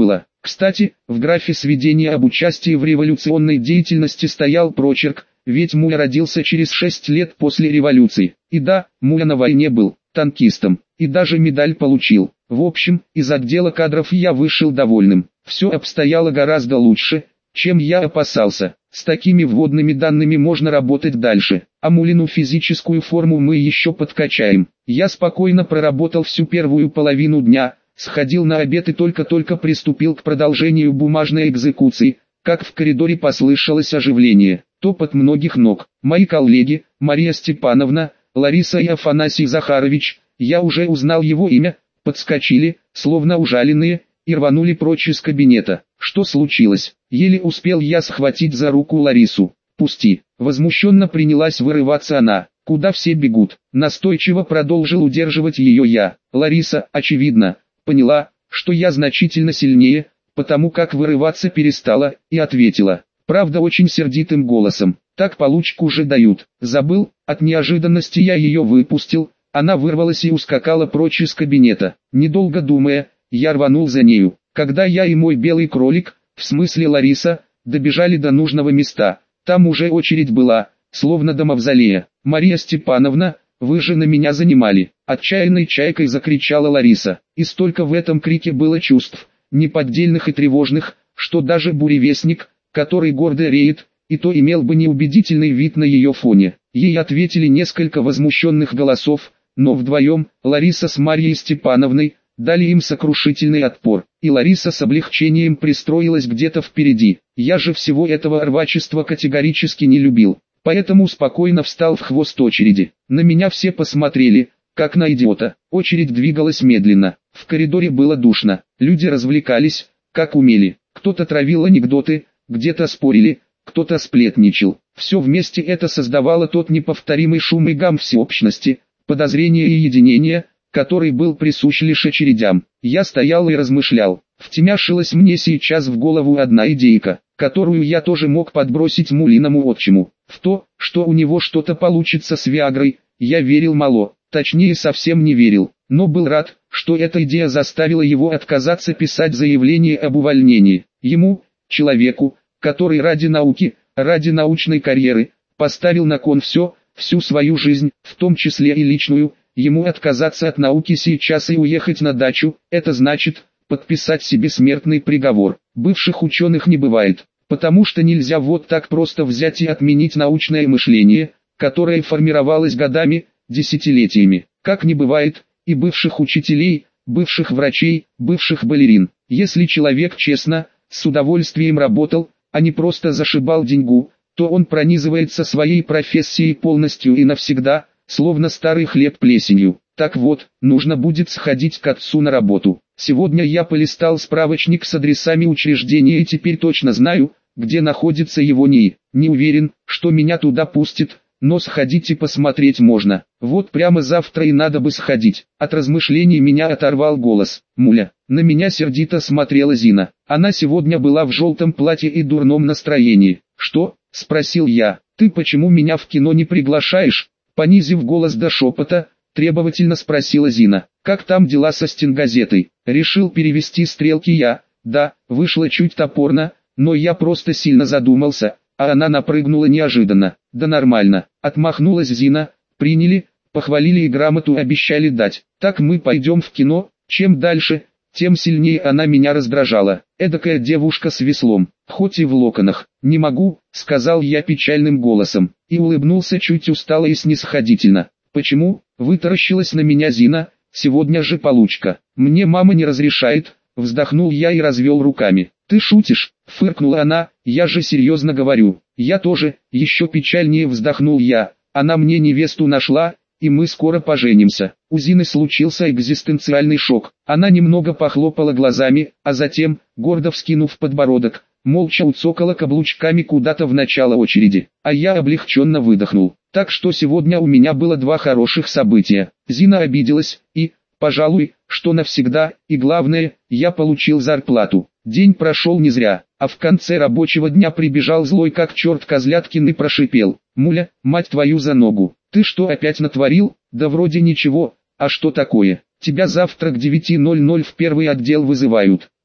Кстати, в графе сведения об участии в революционной деятельности стоял прочерк, ведь Муля родился через шесть лет после революции. И да, Муля на войне был танкистом, и даже медаль получил. В общем, из отдела кадров я вышел довольным. Все обстояло гораздо лучше, чем я опасался. С такими вводными данными можно работать дальше, а Мулину физическую форму мы еще подкачаем. Я спокойно проработал всю первую половину дня, сходил на обед и только-только приступил к продолжению бумажной экзекуции, как в коридоре послышалось оживление, топот многих ног. Мои коллеги, Мария Степановна, Лариса и Афанасий Захарович, я уже узнал его имя, подскочили, словно ужаленные, и рванули прочь из кабинета. Что случилось? Еле успел я схватить за руку Ларису. «Пусти!» Возмущенно принялась вырываться она. «Куда все бегут?» Настойчиво продолжил удерживать ее я. Лариса, очевидно, поняла, что я значительно сильнее, потому как вырываться перестала, и ответила. Правда, очень сердитым голосом. «Так получку уже дают». Забыл, от неожиданности я ее выпустил. Она вырвалась и ускакала прочь из кабинета. Недолго думая, я рванул за нею. Когда я и мой белый кролик, в смысле Лариса, добежали до нужного места, там уже очередь была, словно до мавзолея. «Мария Степановна, вы же на меня занимали!» Отчаянной чайкой закричала Лариса. И столько в этом крике было чувств, неподдельных и тревожных, что даже буревестник, который гордо реет, и то имел бы неубедительный вид на ее фоне. Ей ответили несколько возмущенных голосов, но вдвоем, Лариса с Марьей Степановной, дали им сокрушительный отпор, и Лариса с облегчением пристроилась где-то впереди. Я же всего этого рвачества категорически не любил, поэтому спокойно встал в хвост очереди. На меня все посмотрели, как на идиота. Очередь двигалась медленно, в коридоре было душно, люди развлекались, как умели. Кто-то травил анекдоты, где-то спорили, кто-то сплетничал. Все вместе это создавало тот неповторимый шум и гам всеобщности, подозрения и единения, который был присущ лишь очередям. Я стоял и размышлял. Втемяшилась мне сейчас в голову одна идейка, которую я тоже мог подбросить Мулиному отчиму. В то, что у него что-то получится с Виагрой, я верил мало, точнее совсем не верил, но был рад, что эта идея заставила его отказаться писать заявление об увольнении. Ему, человеку, который ради науки, ради научной карьеры, поставил на кон все, всю свою жизнь, в том числе и личную, ему отказаться от науки сейчас и уехать на дачу, это значит, подписать себе смертный приговор. Бывших ученых не бывает, потому что нельзя вот так просто взять и отменить научное мышление, которое формировалось годами, десятилетиями. Как не бывает и бывших учителей, бывших врачей, бывших балерин. Если человек честно, с удовольствием работал, а не просто зашибал деньгу, то он пронизывается своей профессией полностью и навсегда, словно старый хлеб плесенью. Так вот, нужно будет сходить к отцу на работу. Сегодня я полистал справочник с адресами учреждения и теперь точно знаю, где находится его НИИ. Не уверен, что меня туда пустят, но сходить и посмотреть можно. Вот прямо завтра и надо бы сходить. От размышлений меня оторвал голос. «Муля». На меня сердито смотрела Зина. Она сегодня была в желтом платье и дурном настроении. «Что?» – спросил я. «Ты почему меня в кино не приглашаешь?» Понизив голос до шепота, требовательно спросила Зина. «Как там дела со стенгазетой?» Решил перевести стрелки я. Да, вышло чуть топорно, но я просто сильно задумался, а она напрыгнула неожиданно. «Да нормально», — отмахнулась Зина. «Приняли, похвалили и грамоту обещали дать. Так мы пойдем в кино». Чем дальше, тем сильнее она меня раздражала. Эдакая девушка с веслом, хоть и в локонах. «Не могу», — сказал я печальным голосом, и улыбнулся чуть устало и снисходительно. «Почему?» — вытаращилась на меня Зина. «Сегодня же получка. Мне мама не разрешает», — вздохнул я и развел руками. «Ты шутишь?» — фыркнула она. «Я же серьезно говорю». «Я тоже», — еще печальнее вздохнул я. «Она мне невесту нашла, и мы скоро поженимся». У Зины случился экзистенциальный шок. Она немного похлопала глазами, а затем, гордо вскинув подбородок, молча уцокала каблучками куда-то в начало очереди. А я облегченно выдохнул. Так что сегодня у меня было два хороших события. Зина обиделась, и, пожалуй, что навсегда, и главное, я получил зарплату. День прошел не зря, а в конце рабочего дня прибежал злой как черт Козляткин и прошипел: «Муля, мать твою за ногу, ты что опять натворил?» «Да вроде ничего, а что такое? Тебя завтра к девяти ноль ноль в первый отдел вызывают».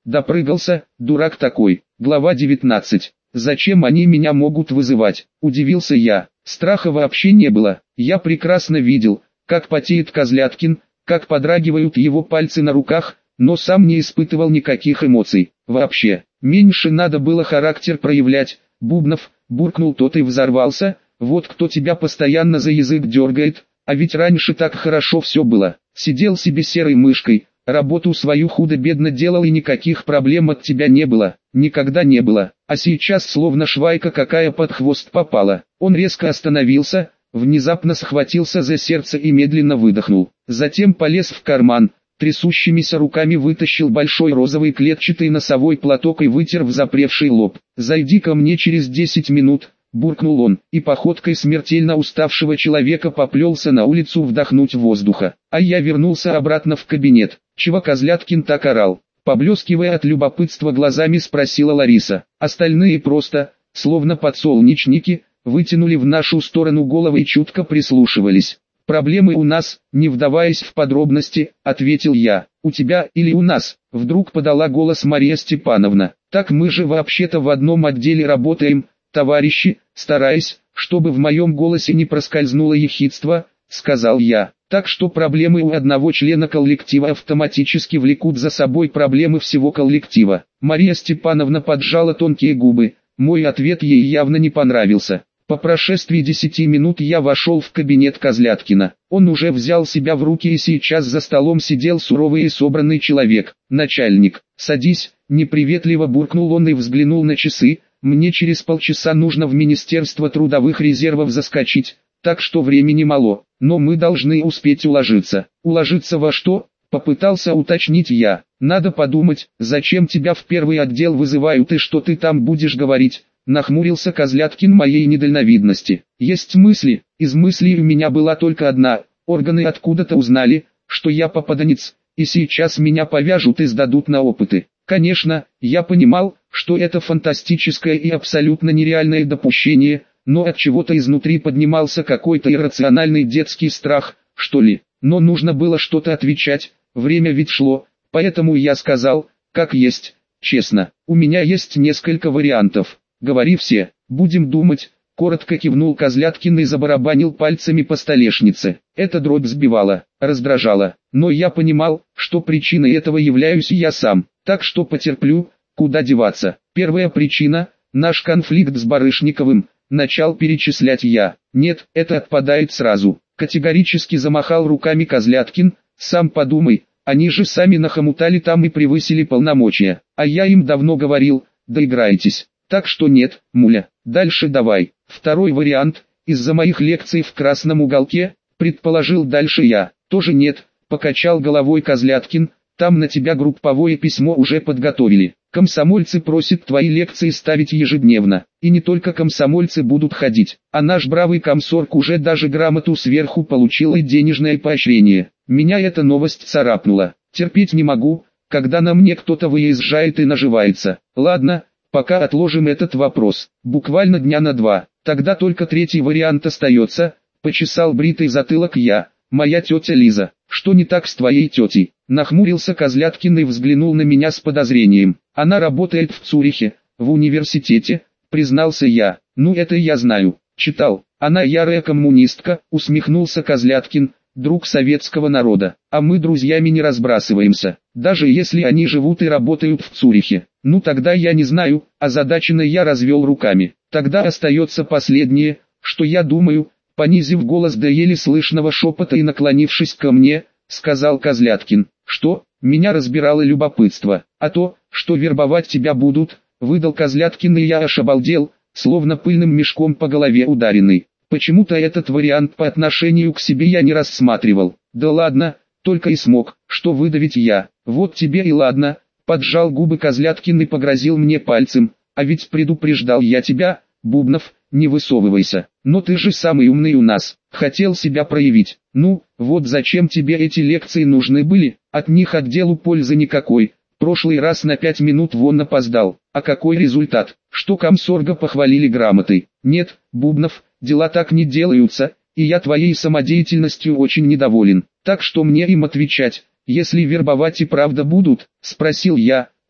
Допрыгался, дурак такой. Глава девятнадцать. Зачем они меня могут вызывать? Удивился я. Страха вообще не было. Я прекрасно видел, как потеет Козляткин, как подрагивают его пальцы на руках, но сам не испытывал никаких эмоций. Вообще, меньше надо было характер проявлять. Бубнов, буркнул тот и взорвался. Вот кто тебя постоянно за язык дергает, а ведь раньше так хорошо все было. Сидел себе серой мышкой, работу свою худо-бедно делал и никаких проблем от тебя не было, никогда не было. А сейчас словно швайка какая под хвост попала. Он резко остановился, внезапно схватился за сердце и медленно выдохнул. Затем полез в карман, трясущимися руками вытащил большой розовый клетчатый носовой платок и вытер взапревший лоб. «Зайди ко мне через десять минут», — буркнул он, и походкой смертельно уставшего человека поплелся на улицу вдохнуть воздуха. А я вернулся обратно в кабинет. «Чего Козляткин так орал?» Поблескивая от любопытства глазами, спросила Лариса. Остальные просто, словно подсолнечники, вытянули в нашу сторону головы и чутко прислушивались. «Проблемы у нас», не вдаваясь в подробности, ответил я. «У тебя или у нас?» Вдруг подала голос Мария Степановна. «Так мы же вообще-то в одном отделе работаем, товарищи», стараясь, чтобы в моем голосе не проскользнуло ехидство, сказал я. «Так что проблемы у одного члена коллектива автоматически влекут за собой проблемы всего коллектива». Мария Степановна поджала тонкие губы, мой ответ ей явно не понравился. По прошествии десяти минут я вошел в кабинет Козляткина. Он уже взял себя в руки и сейчас за столом сидел суровый и собранный человек. «Начальник, садись», неприветливо буркнул он и взглянул на часы. «Мне через полчаса нужно в Министерство трудовых резервов заскочить, так что времени мало, но мы должны успеть уложиться». «Уложиться во что?» — попытался уточнить я. «Надо подумать, зачем тебя в первый отдел вызывают и что ты там будешь говорить». Нахмурился Козляткин моей недальновидности. «Есть мысли, из мыслей у меня была только одна. Органы откуда-то узнали, что я попаданец, и сейчас меня повяжут и сдадут на опыты». Конечно, я понимал, что это фантастическое и абсолютно нереальное допущение, но от чего-то изнутри поднимался какой-то иррациональный детский страх, что ли. Но нужно было что-то отвечать, время ведь шло, поэтому я сказал, как есть, честно. «У меня есть несколько вариантов». «Говори все, будем думать», — коротко кивнул Козляткин и забарабанил пальцами по столешнице. Эта дробь сбивала, раздражала, но я понимал, что причиной этого являюсь я сам, так что потерплю, куда деваться. Первая причина — наш конфликт с Барышниковым, начал перечислять я. «Нет, это отпадает сразу», — категорически замахал руками Козляткин. «Сам подумай, они же сами нахомутали там и превысили полномочия, а я им давно говорил, доиграетесь. Так что нет, муля, дальше давай». Второй вариант, из-за моих лекций в красном уголке, предположил дальше я. «Тоже нет», покачал головой Козляткин, «там на тебя групповое письмо уже подготовили. Комсомольцы просят твои лекции ставить ежедневно, и не только комсомольцы будут ходить, а наш бравый комсорг уже даже грамоту сверху получил и денежное поощрение». Меня эта новость царапнула. Терпеть не могу, когда на мне кто-то выезжает и наживается. Ладно, пока отложим этот вопрос, буквально дня на два, тогда только третий вариант остается, почесал бритый затылок я, моя тетя Лиза. «Что не так с твоей тетей?» Нахмурился Козляткин и взглянул на меня с подозрением. «Она работает в Цюрихе, в университете», признался я. «Ну это я знаю, читал, она ярая коммунистка», усмехнулся Козляткин, «друг советского народа, а мы друзьями не разбрасываемся, даже если они живут и работают в Цюрихе». «Ну тогда я не знаю», озадаченно я развел руками. «Тогда остается последнее, что я думаю», понизив голос до еле слышного шепота и наклонившись ко мне, сказал Козляткин. «Что?» Меня разбирало любопытство. «А то, что вербовать тебя будут», выдал Козляткин, и я аж обалдел, словно пыльным мешком по голове ударенный. Почему-то этот вариант по отношению к себе я не рассматривал. «Да ладно», только и смог, что выдавить я. «Вот тебе и ладно», поджал губы Козляткин и погрозил мне пальцем. «А ведь предупреждал я тебя, Бубнов, не высовывайся, но ты же самый умный у нас, хотел себя проявить. Ну, вот зачем тебе эти лекции нужны были, от них отделу пользы никакой, прошлый раз на пять минут вон опоздал, а какой результат, что комсорга похвалили грамотой. Нет, Бубнов, дела так не делаются, и я твоей самодеятельностью очень недоволен, так что мне им отвечать, если вербовать и правда будут?» Спросил я,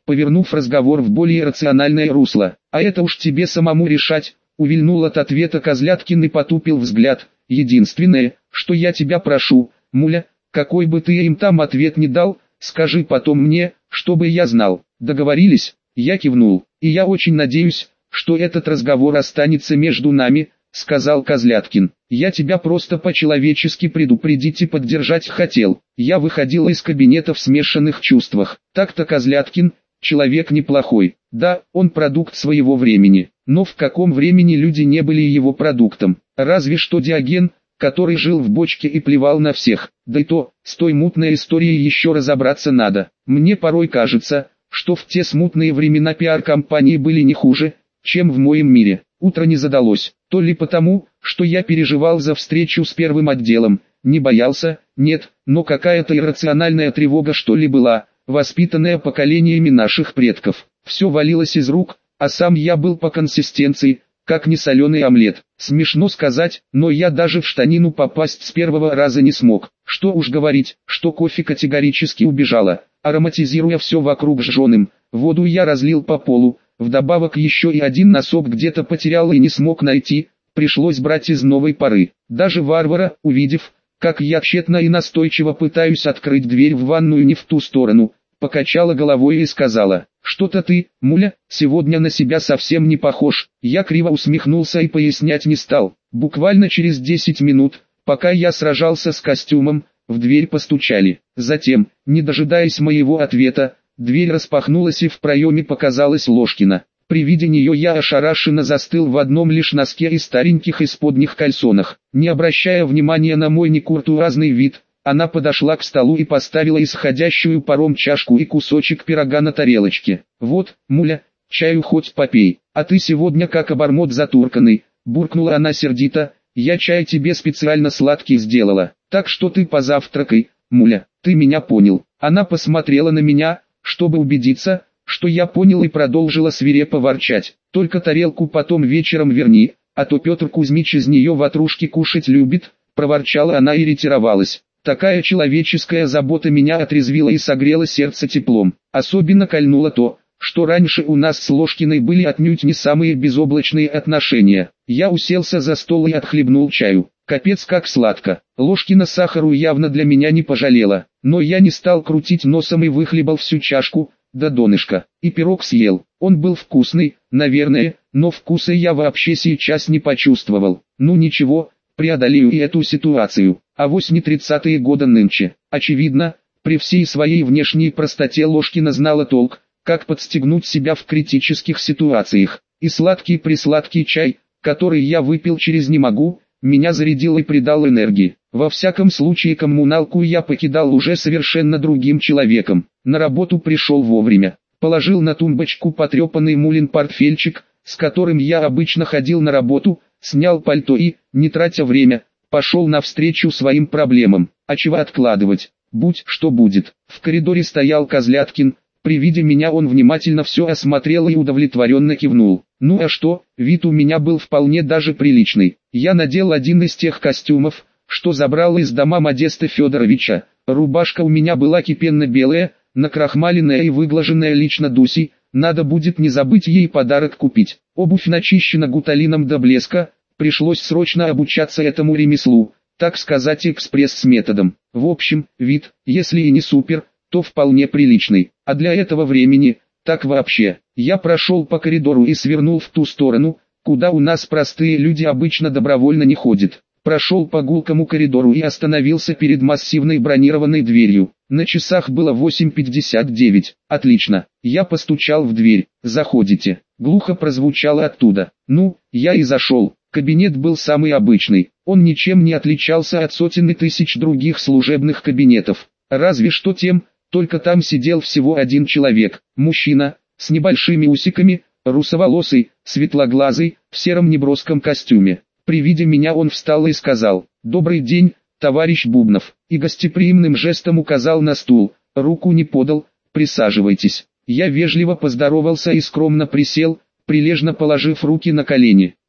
повернув разговор в более рациональное русло. «А это уж тебе самому решать», — увильнул от ответа Козляткин и потупил взгляд. «Единственное, что я тебя прошу, муля, какой бы ты им там ответ не дал, скажи потом мне, чтобы я знал. Договорились?» Я кивнул. «И я очень надеюсь, что этот разговор останется между нами», — сказал Козляткин. «Я тебя просто по-человечески предупредить и поддержать хотел». Я выходил из кабинета в смешанных чувствах. Так-то Козляткин — человек неплохой. Да, он продукт своего времени. Но в каком времени люди не были его продуктом? Разве что Диоген, который жил в бочке и плевал на всех. Да и то, с той мутной историей еще разобраться надо. Мне порой кажется, что в те смутные времена пиар-компании были не хуже, чем в моем мире. Утро не задалось, то ли потому, что я переживал за встречу с первым отделом, не боялся, нет, но какая-то иррациональная тревога что ли была, воспитанная поколениями наших предков. Все валилось из рук, а сам я был по консистенции, как несоленый омлет. Смешно сказать, но я даже в штанину попасть с первого раза не смог. Что уж говорить, что кофе категорически убежала, ароматизируя все вокруг жженым. Воду я разлил по полу, вдобавок еще и один носок где-то потерял и не смог найти, пришлось брать из новой поры. Даже Варвара, увидев, как я тщетно и настойчиво пытаюсь открыть дверь в ванную не в ту сторону, покачала головой и сказала: «Что-то ты, муля, сегодня на себя совсем не похож». Я криво усмехнулся и пояснять не стал. Буквально через десять минут, пока я сражался с костюмом, в дверь постучали. Затем, не дожидаясь моего ответа, дверь распахнулась и в проеме показалась Ложкина. При виде нее я ошарашенно застыл в одном лишь носке и стареньких исподних кальсонах. Не обращая внимания на мой некуртуазный вид, она подошла к столу и поставила исходящую паром чашку и кусочек пирога на тарелочке. «Вот, муля, чаю хоть попей, а ты сегодня как обормот затурканный», — буркнула она сердито. «Я чай тебе специально сладкий сделала, так что ты позавтракай, муля, ты меня понял». Она посмотрела на меня, чтобы убедиться, что я понял, и продолжила свирепо ворчать: «Только тарелку потом вечером верни, а то Петр Кузьмич из нее ватрушки кушать любит», — проворчала она и ретировалась. Такая человеческая забота меня отрезвила и согрела сердце теплом. Особенно кольнуло то, что раньше у нас с Ложкиной были отнюдь не самые безоблачные отношения. Я уселся за стол и отхлебнул чаю. Капец как сладко. Ложкина сахару явно для меня не пожалела, но я не стал крутить носом и выхлебал всю чашку до донышка. И пирог съел. Он был вкусный, наверное, но вкуса я вообще сейчас не почувствовал. Ну ничего, преодолею и эту ситуацию. Авось не тридцатые годы нынче. Очевидно, при всей своей внешней простоте Ложкина знала толк, как подстегнуть себя в критических ситуациях. И сладкий-присладкий чай, который я выпил через «не могу», меня зарядил и придал энергии. Во всяком случае коммуналку я покидал уже совершенно другим человеком. На работу пришел вовремя. Положил на тумбочку потрепанный мулин портфельчик, с которым я обычно ходил на работу, снял пальто и, не тратя время, пошел навстречу своим проблемам. А чего откладывать? Будь что будет. В коридоре стоял Козляткин. При виде меня он внимательно все осмотрел и удовлетворенно кивнул. Ну а что, вид у меня был вполне даже приличный. Я надел один из тех костюмов, что забрал из дома Модеста Федоровича. Рубашка у меня была кипенно-белая, накрахмаленная и выглаженная лично Дусей. Надо будет не забыть ей подарок купить. Обувь начищена гуталином до блеска. Пришлось срочно обучаться этому ремеслу, так сказать, экспресс-методом. В общем, вид, если и не супер, то вполне приличный. А для этого времени, так вообще. Я прошел по коридору и свернул в ту сторону, куда у нас простые люди обычно добровольно не ходят. Прошел по гулкому коридору и остановился перед массивной бронированной дверью. На часах было восемь пятьдесят девять. Отлично. Я постучал в дверь. «Заходите». Глухо прозвучало оттуда. Ну, я и зашел. Кабинет был самый обычный. Он ничем не отличался от сотен и тысяч других служебных кабинетов. Разве что тем, только там сидел всего один человек. Мужчина, с небольшими усиками, русоволосый, светлоглазый, в сером неброском костюме. При виде меня он встал и сказал: «Добрый день, товарищ Бубнов», и гостеприимным жестом указал на стул, руку не подал: «Присаживайтесь». Я вежливо поздоровался и скромно присел, прилежно положив руки на колени.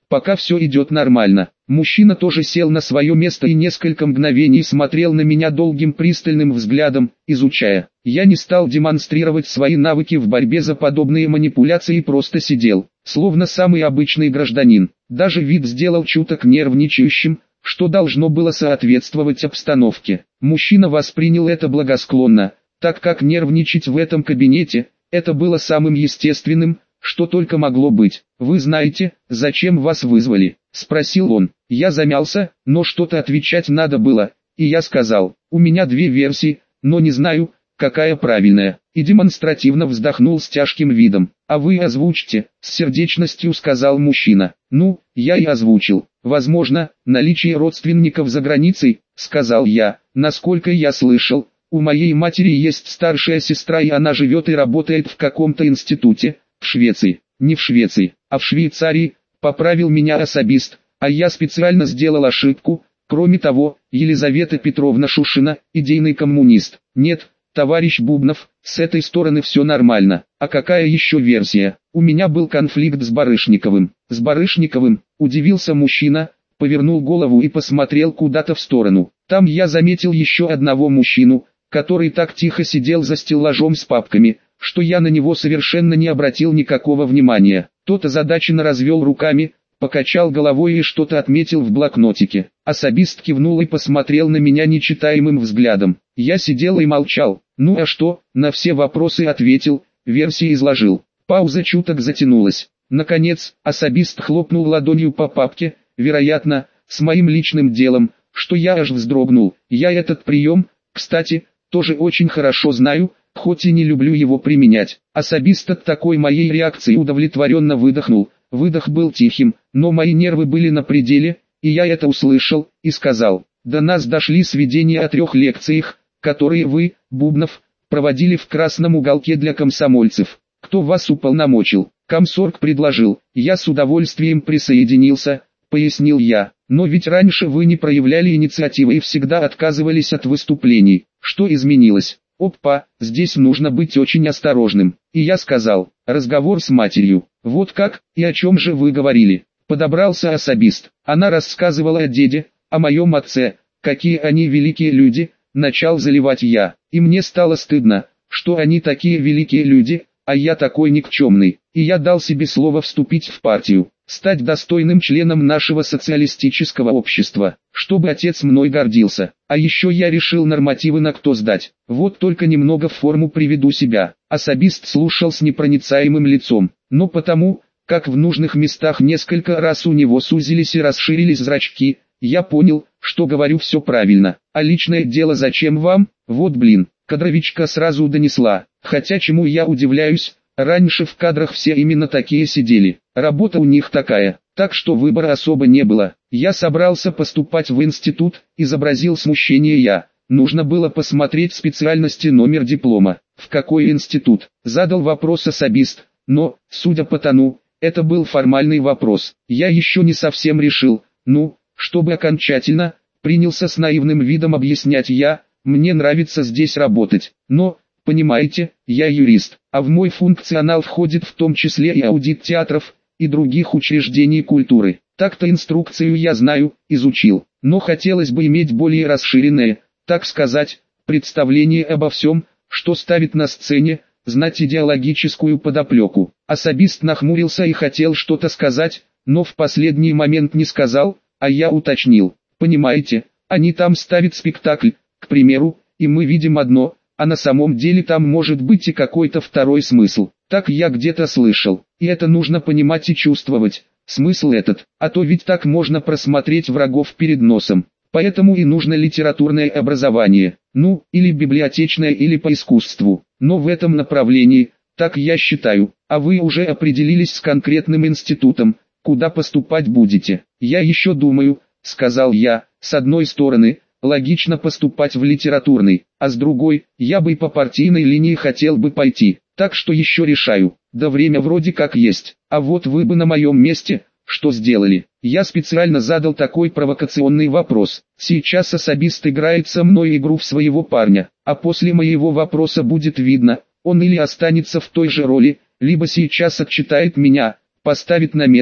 пока все идет нормально. Мужчина тоже сел на свое место и несколько мгновений смотрел на меня долгим пристальным взглядом, изучая. Я не стал демонстрировать свои навыки в борьбе за подобные манипуляции и просто сидел, словно самый обычный гражданин. Даже вид сделал чуток нервничающим, что должно было соответствовать обстановке. Мужчина воспринял это благосклонно, так как нервничать в этом кабинете, это было самым естественным, что только могло быть. «Вы знаете, зачем вас вызвали?» – спросил он. Я замялся, но что-то отвечать надо было, и я сказал, у меня две версии, но не знаю, какая правильная, и демонстративно вздохнул с тяжким видом. «А вы озвучьте», – с сердечностью сказал мужчина. «Ну, я и озвучил. Возможно, наличие родственников за границей», – сказал я. «Насколько я слышал, у моей матери есть старшая сестра, и она живет и работает в каком-то институте, в Швеции». «Не в Швеции, а в Швейцарии», – поправил меня особист, а я специально сделал ошибку. Кроме того, Елизавета Петровна Шушина, идейный коммунист. «Нет, товарищ Бубнов, с этой стороны все нормально. А какая еще версия?» «У меня был конфликт с Барышниковым». «С Барышниковым?» – удивился мужчина, повернул голову и посмотрел куда-то в сторону. Там я заметил еще одного мужчину, который так тихо сидел за стеллажом с папками, что я на него совершенно не обратил никакого внимания. Тот озадаченно развел руками, покачал головой и что-то отметил в блокнотике. Особист кивнул и посмотрел на меня нечитаемым взглядом. Я сидел и молчал. «Ну а что?» – на все вопросы ответил, версии изложил. Пауза чуток затянулась. Наконец, особист хлопнул ладонью по папке, вероятно, с моим личным делом, что я аж вздрогнул. Я этот прием, кстати, тоже очень хорошо знаю, хоть и не люблю его применять. Особист от такой моей реакции удовлетворенно выдохнул. Выдох был тихим, но мои нервы были на пределе, и я это услышал, и сказал: «До нас дошли сведения о трех лекциях, которые вы, Бубнов, проводили в красном уголке для комсомольцев. Кто вас уполномочил?» «Комсорг предложил, я с удовольствием присоединился», — пояснил я. «Но ведь раньше вы не проявляли инициативы и всегда отказывались от выступлений. Что изменилось?» «Опа, здесь нужно быть очень осторожным». И я сказал: «Разговор с матерью». «Вот как, и о чем же вы говорили?» Подобрался особист. Она рассказывала о деде, о моем отце, какие они великие люди, начал заливать я. И мне стало стыдно, что они такие великие люди, а я такой никчемный. И я дал себе слово вступить в партию, стать достойным членом нашего социалистического общества, чтобы отец мной гордился. А еще я решил нормативы на кто сдать. Вот только немного в форму приведу себя. Особист слушал с непроницаемым лицом, но потому, как в нужных местах несколько раз у него сузились и расширились зрачки, я понял, что говорю все правильно. А личное дело зачем вам? Вот блин, кадровичка сразу донесла. Хотя чему я удивляюсь, раньше в кадрах все именно такие сидели. Работа у них такая, так что выбора особо не было. Я собрался поступать в институт, изобразил смущение я. Нужно было посмотреть специальности, номер диплома. В какой институт? Задал вопрос особист, но, судя по тону, это был формальный вопрос. Я еще не совсем решил, ну, чтобы окончательно, принялся с наивным видом объяснять я, мне нравится здесь работать, но, понимаете, я юрист, а в мой функционал входит в том числе и аудит театров, и других учреждений культуры. Так-то инструкцию я знаю, изучил, но хотелось бы иметь более расширенное, так сказать, представление обо всем, что ставит на сцене, знать идеологическую подоплеку. Особист нахмурился и хотел что-то сказать, но в последний момент не сказал, а я уточнил. Понимаете, они там ставят спектакль, к примеру, и мы видим одно, а на самом деле там может быть и какой-то второй смысл. Так я где-то слышал, и это нужно понимать и чувствовать, смысл этот, а то ведь так можно просмотреть врагов перед носом. Поэтому и нужно литературное образование, ну, или библиотечное, или по искусству, но в этом направлении, так я считаю. А вы уже определились с конкретным институтом, куда поступать будете? Я еще думаю, сказал я. С одной стороны, логично поступать в литературный, а с другой, я бы по партийной линии хотел бы пойти, так что еще решаю. Да время вроде как есть, а вот вы бы на моем месте, что сделали? Я специально задал такой провокационный вопрос. Сейчас особист играет со мной игру в своего парня, а после моего вопроса будет видно, он или останется в той же роли, либо сейчас отчитает меня, поставит на место,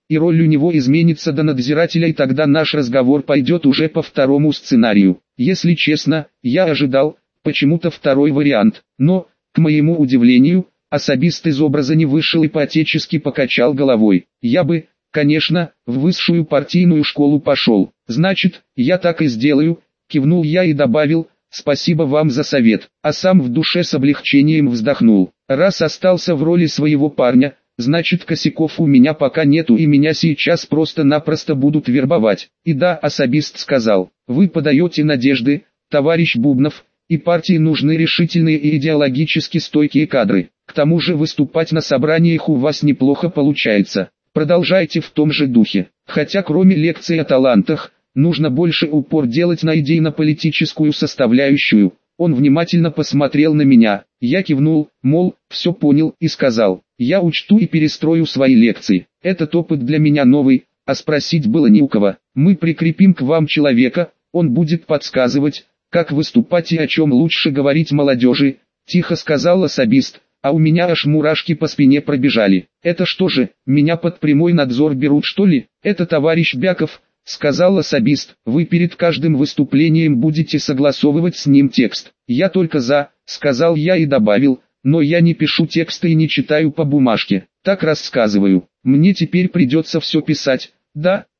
и роль у него изменится до надзирателя, и тогда наш разговор пойдет уже по второму сценарию. Если честно, я ожидал почему-то второй вариант, но, к моему удивлению, особист из образа не вышел и по-отечески покачал головой. Я бы, конечно, в высшую партийную школу пошел. Значит, я так и сделаю, кивнул я и добавил: спасибо вам за совет, а сам в душе с облегчением вздохнул. Раз остался в роли своего парня, значит косяков у меня пока нету, и меня сейчас просто-напросто будут вербовать. И да, особист сказал: вы подаете надежды, товарищ Бубнов, и партии нужны решительные и идеологически стойкие кадры. К тому же выступать на собраниях у вас неплохо получается. Продолжайте в том же духе. Хотя кроме лекций о талантах, нужно больше упор делать на идейно-политическую составляющую. Он внимательно посмотрел на меня. Я кивнул, мол, все понял, и сказал: я учту и перестрою свои лекции. Этот опыт для меня новый, а спросить было не у кого. Мы прикрепим к вам человека, он будет подсказывать, как выступать и о чем лучше говорить молодежи, тихо сказал особист, а у меня аж мурашки по спине пробежали. Это что же, меня под прямой надзор берут, что ли? Это товарищ Бяков, сказал особист, вы перед каждым выступлением будете согласовывать с ним текст. Я только за, сказал я и добавил, но я не пишу тексты и не читаю по бумажке, так рассказываю. Мне теперь придется все писать. Да,